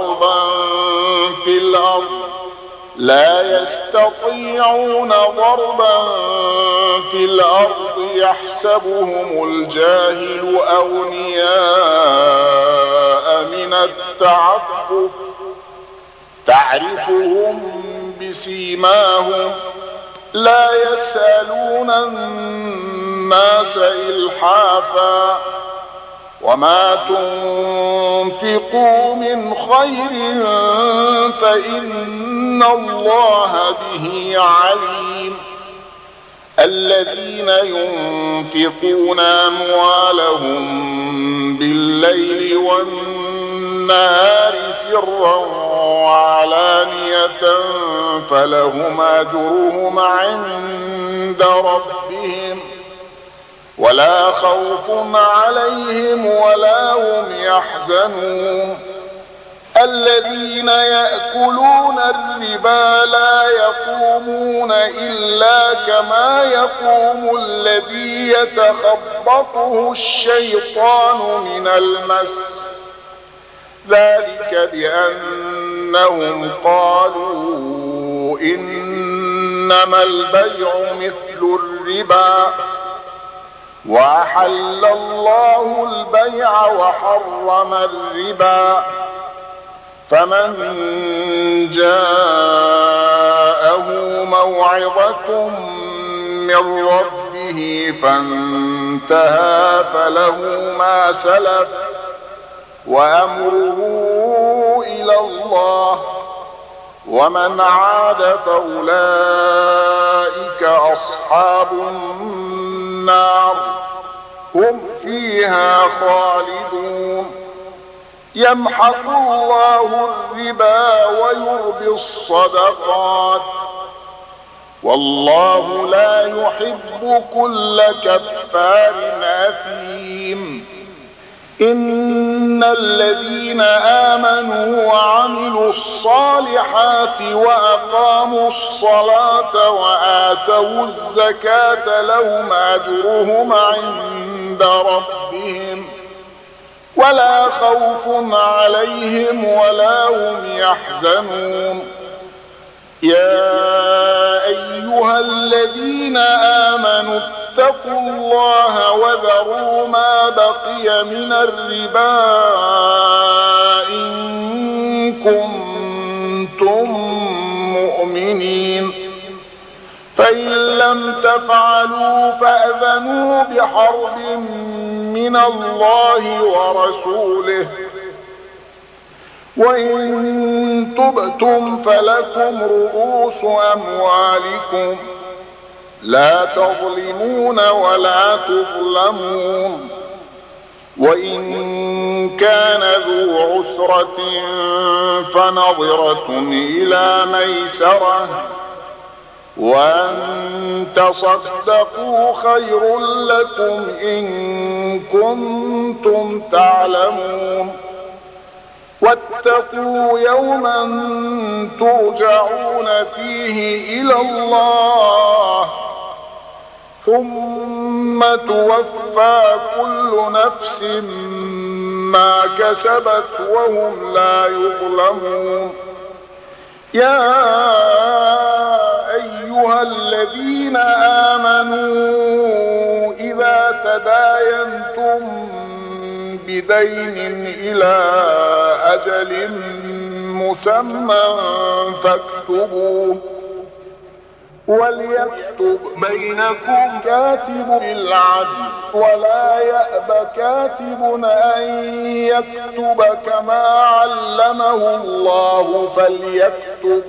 ضربا في الأرض يحسبهم الجاهل أغنياء من التعفف تعرفهم بسيماهم لا يسألون الناس إلحافا وما تنفقوا من خير فإن الله به عليم. الذين ينفقون أموالهم بالليل والنهار سرا وعلانية فلهم أجرهم عند ربهم ولا خوف عليهم ولا هم يحزنون. الذين يأكلون الربا لا يقومون إلا كما يقوم الذي يتخبطه الشيطان من المس ذلك بأنهم قالوا إنما البيع مثل الربا وأحل الله البيع وحرم الربا فمن جاءه موعظة من ربه فانتهى فله ما سلف وأمره إلى الله ومن عاد فأولئك أصحاب النار هم فيها خالدون. يمحق الله الربا ويربي الصدقات والله لا يحب كل كفار أثيم. إن الذين آمنوا وعملوا الصالحات وأقاموا الصلاة وآتوا الزكاة لهم أجرهم عند ربهم ولا خوف عليهم ولا هم يحزنون. يا أيها الذين آمنوا اتقوا الله وذروا ما بقي من الربا إن كنتم مؤمنين، فإن لم تفعلوا فأذنوا بحرب من الله ورسوله، وإن تبتم فلكم رؤوس أموالكم لا تظلمون ولا تظلمون. وإن كان ذو عسرة فنظرة إلى ميسرة وأن تصدقوا خير لكم إن كنتم تعلمون. واتقوا يوما ترجعون فيه إلى الله ثم توفى كل نفس ما كسبت وهم لا يظلمون. يا أيها الذين آمنوا إذا تداينتم بدين إلى أجل مسمى فاكتبوه وليكتب بينكم كاتب بالعدل ولا يأب كاتب أن يكتب كما علمه الله فليكتب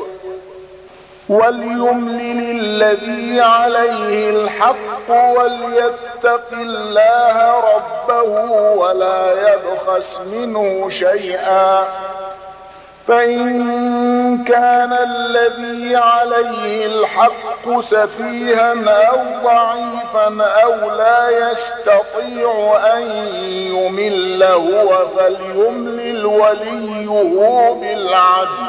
وليملل الذي عليه الحق وليتق الله ربه ولا يبخس منه شيئا، فإن كان الذي عليه الحق سفيها أو ضعيفا أو لا يستطيع أن يمل هو فليملل وليه بالعدل.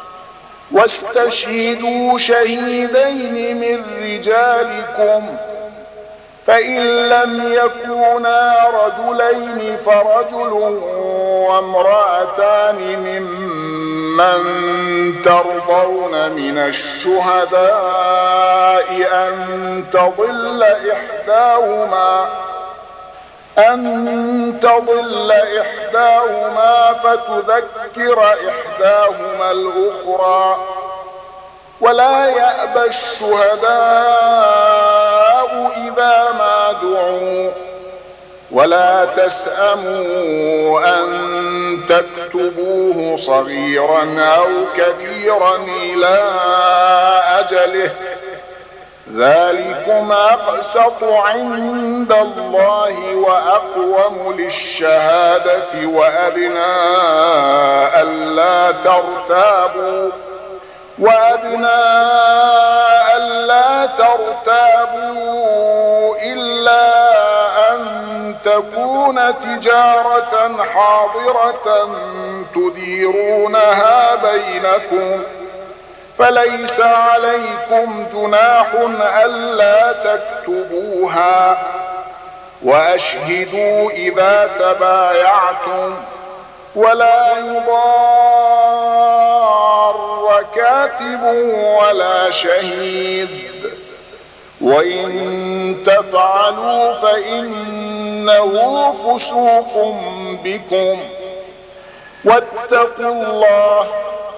واستشهدوا شهيدين من رجالكم فإن لم يكونا رجلين فرجل وامرأتان ممن ترضون من الشهداء أن تضل إحداهما فتذكر إحداهما الأخرى ولا يأبى الشهداء إذا ما دعوا ولا تسأموا أن تكتبوه صغيرا أو كبيرا إلى أجله ذلكم أقسط عند الله وأقوم للشهادة وأدنى ألا ترتابوا إلا أن تكون تجارة حاضرة تديرونها بينكم فليس عليكم جناح ألا تكتبوها وأشهدوا إذا تبايعتم ولا يضار كاتب ولا شهيد وإن تفعلوا فإنه فسوق بكم واتقوا الله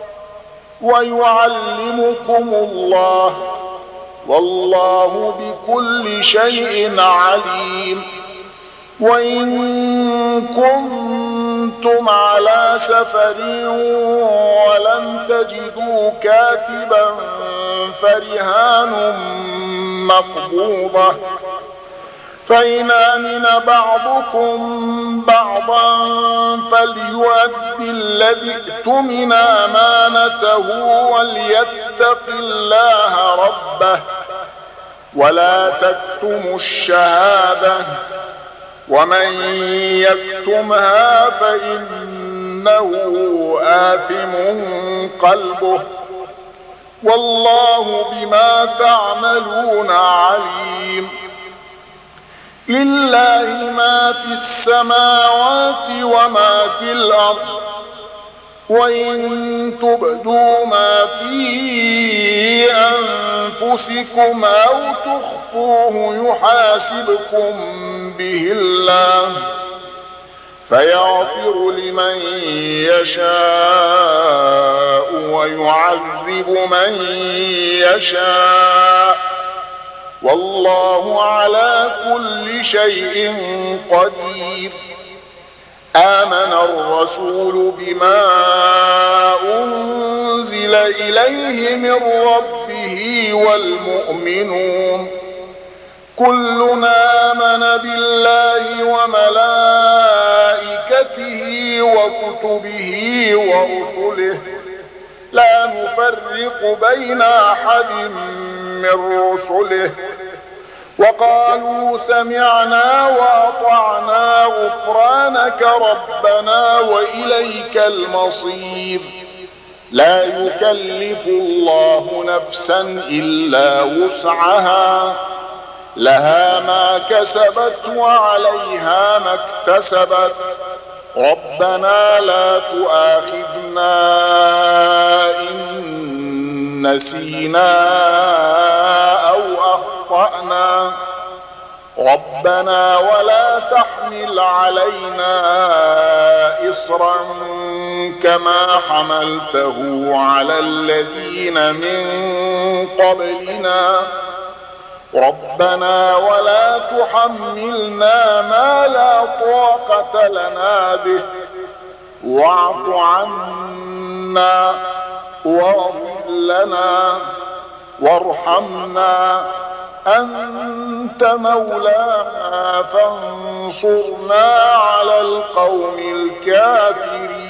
ويعلمكم الله والله بكل شيء عليم. وإن كنتم كنتم على سفر ولم تجدوا كاتبا فرهان مقبوضة، فإن أمن بعضكم بعضا فليؤدي الذي اؤتمن أمانته وليتق الله ربه ولا تكتموا الشهادة، ومن يكتمها فإنه آثم قلبه، والله بما تعملون عليم. لله ما في السماوات وما في الأرض، وإن تبدوا ما في أنفسكم أو تخفوه يحاسبكم به الله، فيغفر لمن يشاء ويعذب من يشاء، والله على كل شيء قدير. آمن الرسول بما أنزل إليه من ربه والمؤمنون كلنا آمن بالله وملائكته وكتبه ورسله لا نفرق بين أحد من رسله، وقالوا سمعنا وأطعنا غفرانك ربنا وإليك المصير. لا يكلف الله نفسا إلا وسعها، لها ما كسبت وعليها ما اكتسبت، ربنا لا تؤاخذنا إن نسينا أو أخطأنا، ربنا ولا تحمل علينا إصرا كما حملته على الذين من قبلنا، ربنا ولا تحملنا ما لا طاقة لنا به، واعف عنا واغفر لنا وارحمنا أنت مولانا فانصرنا على القوم الكافرين.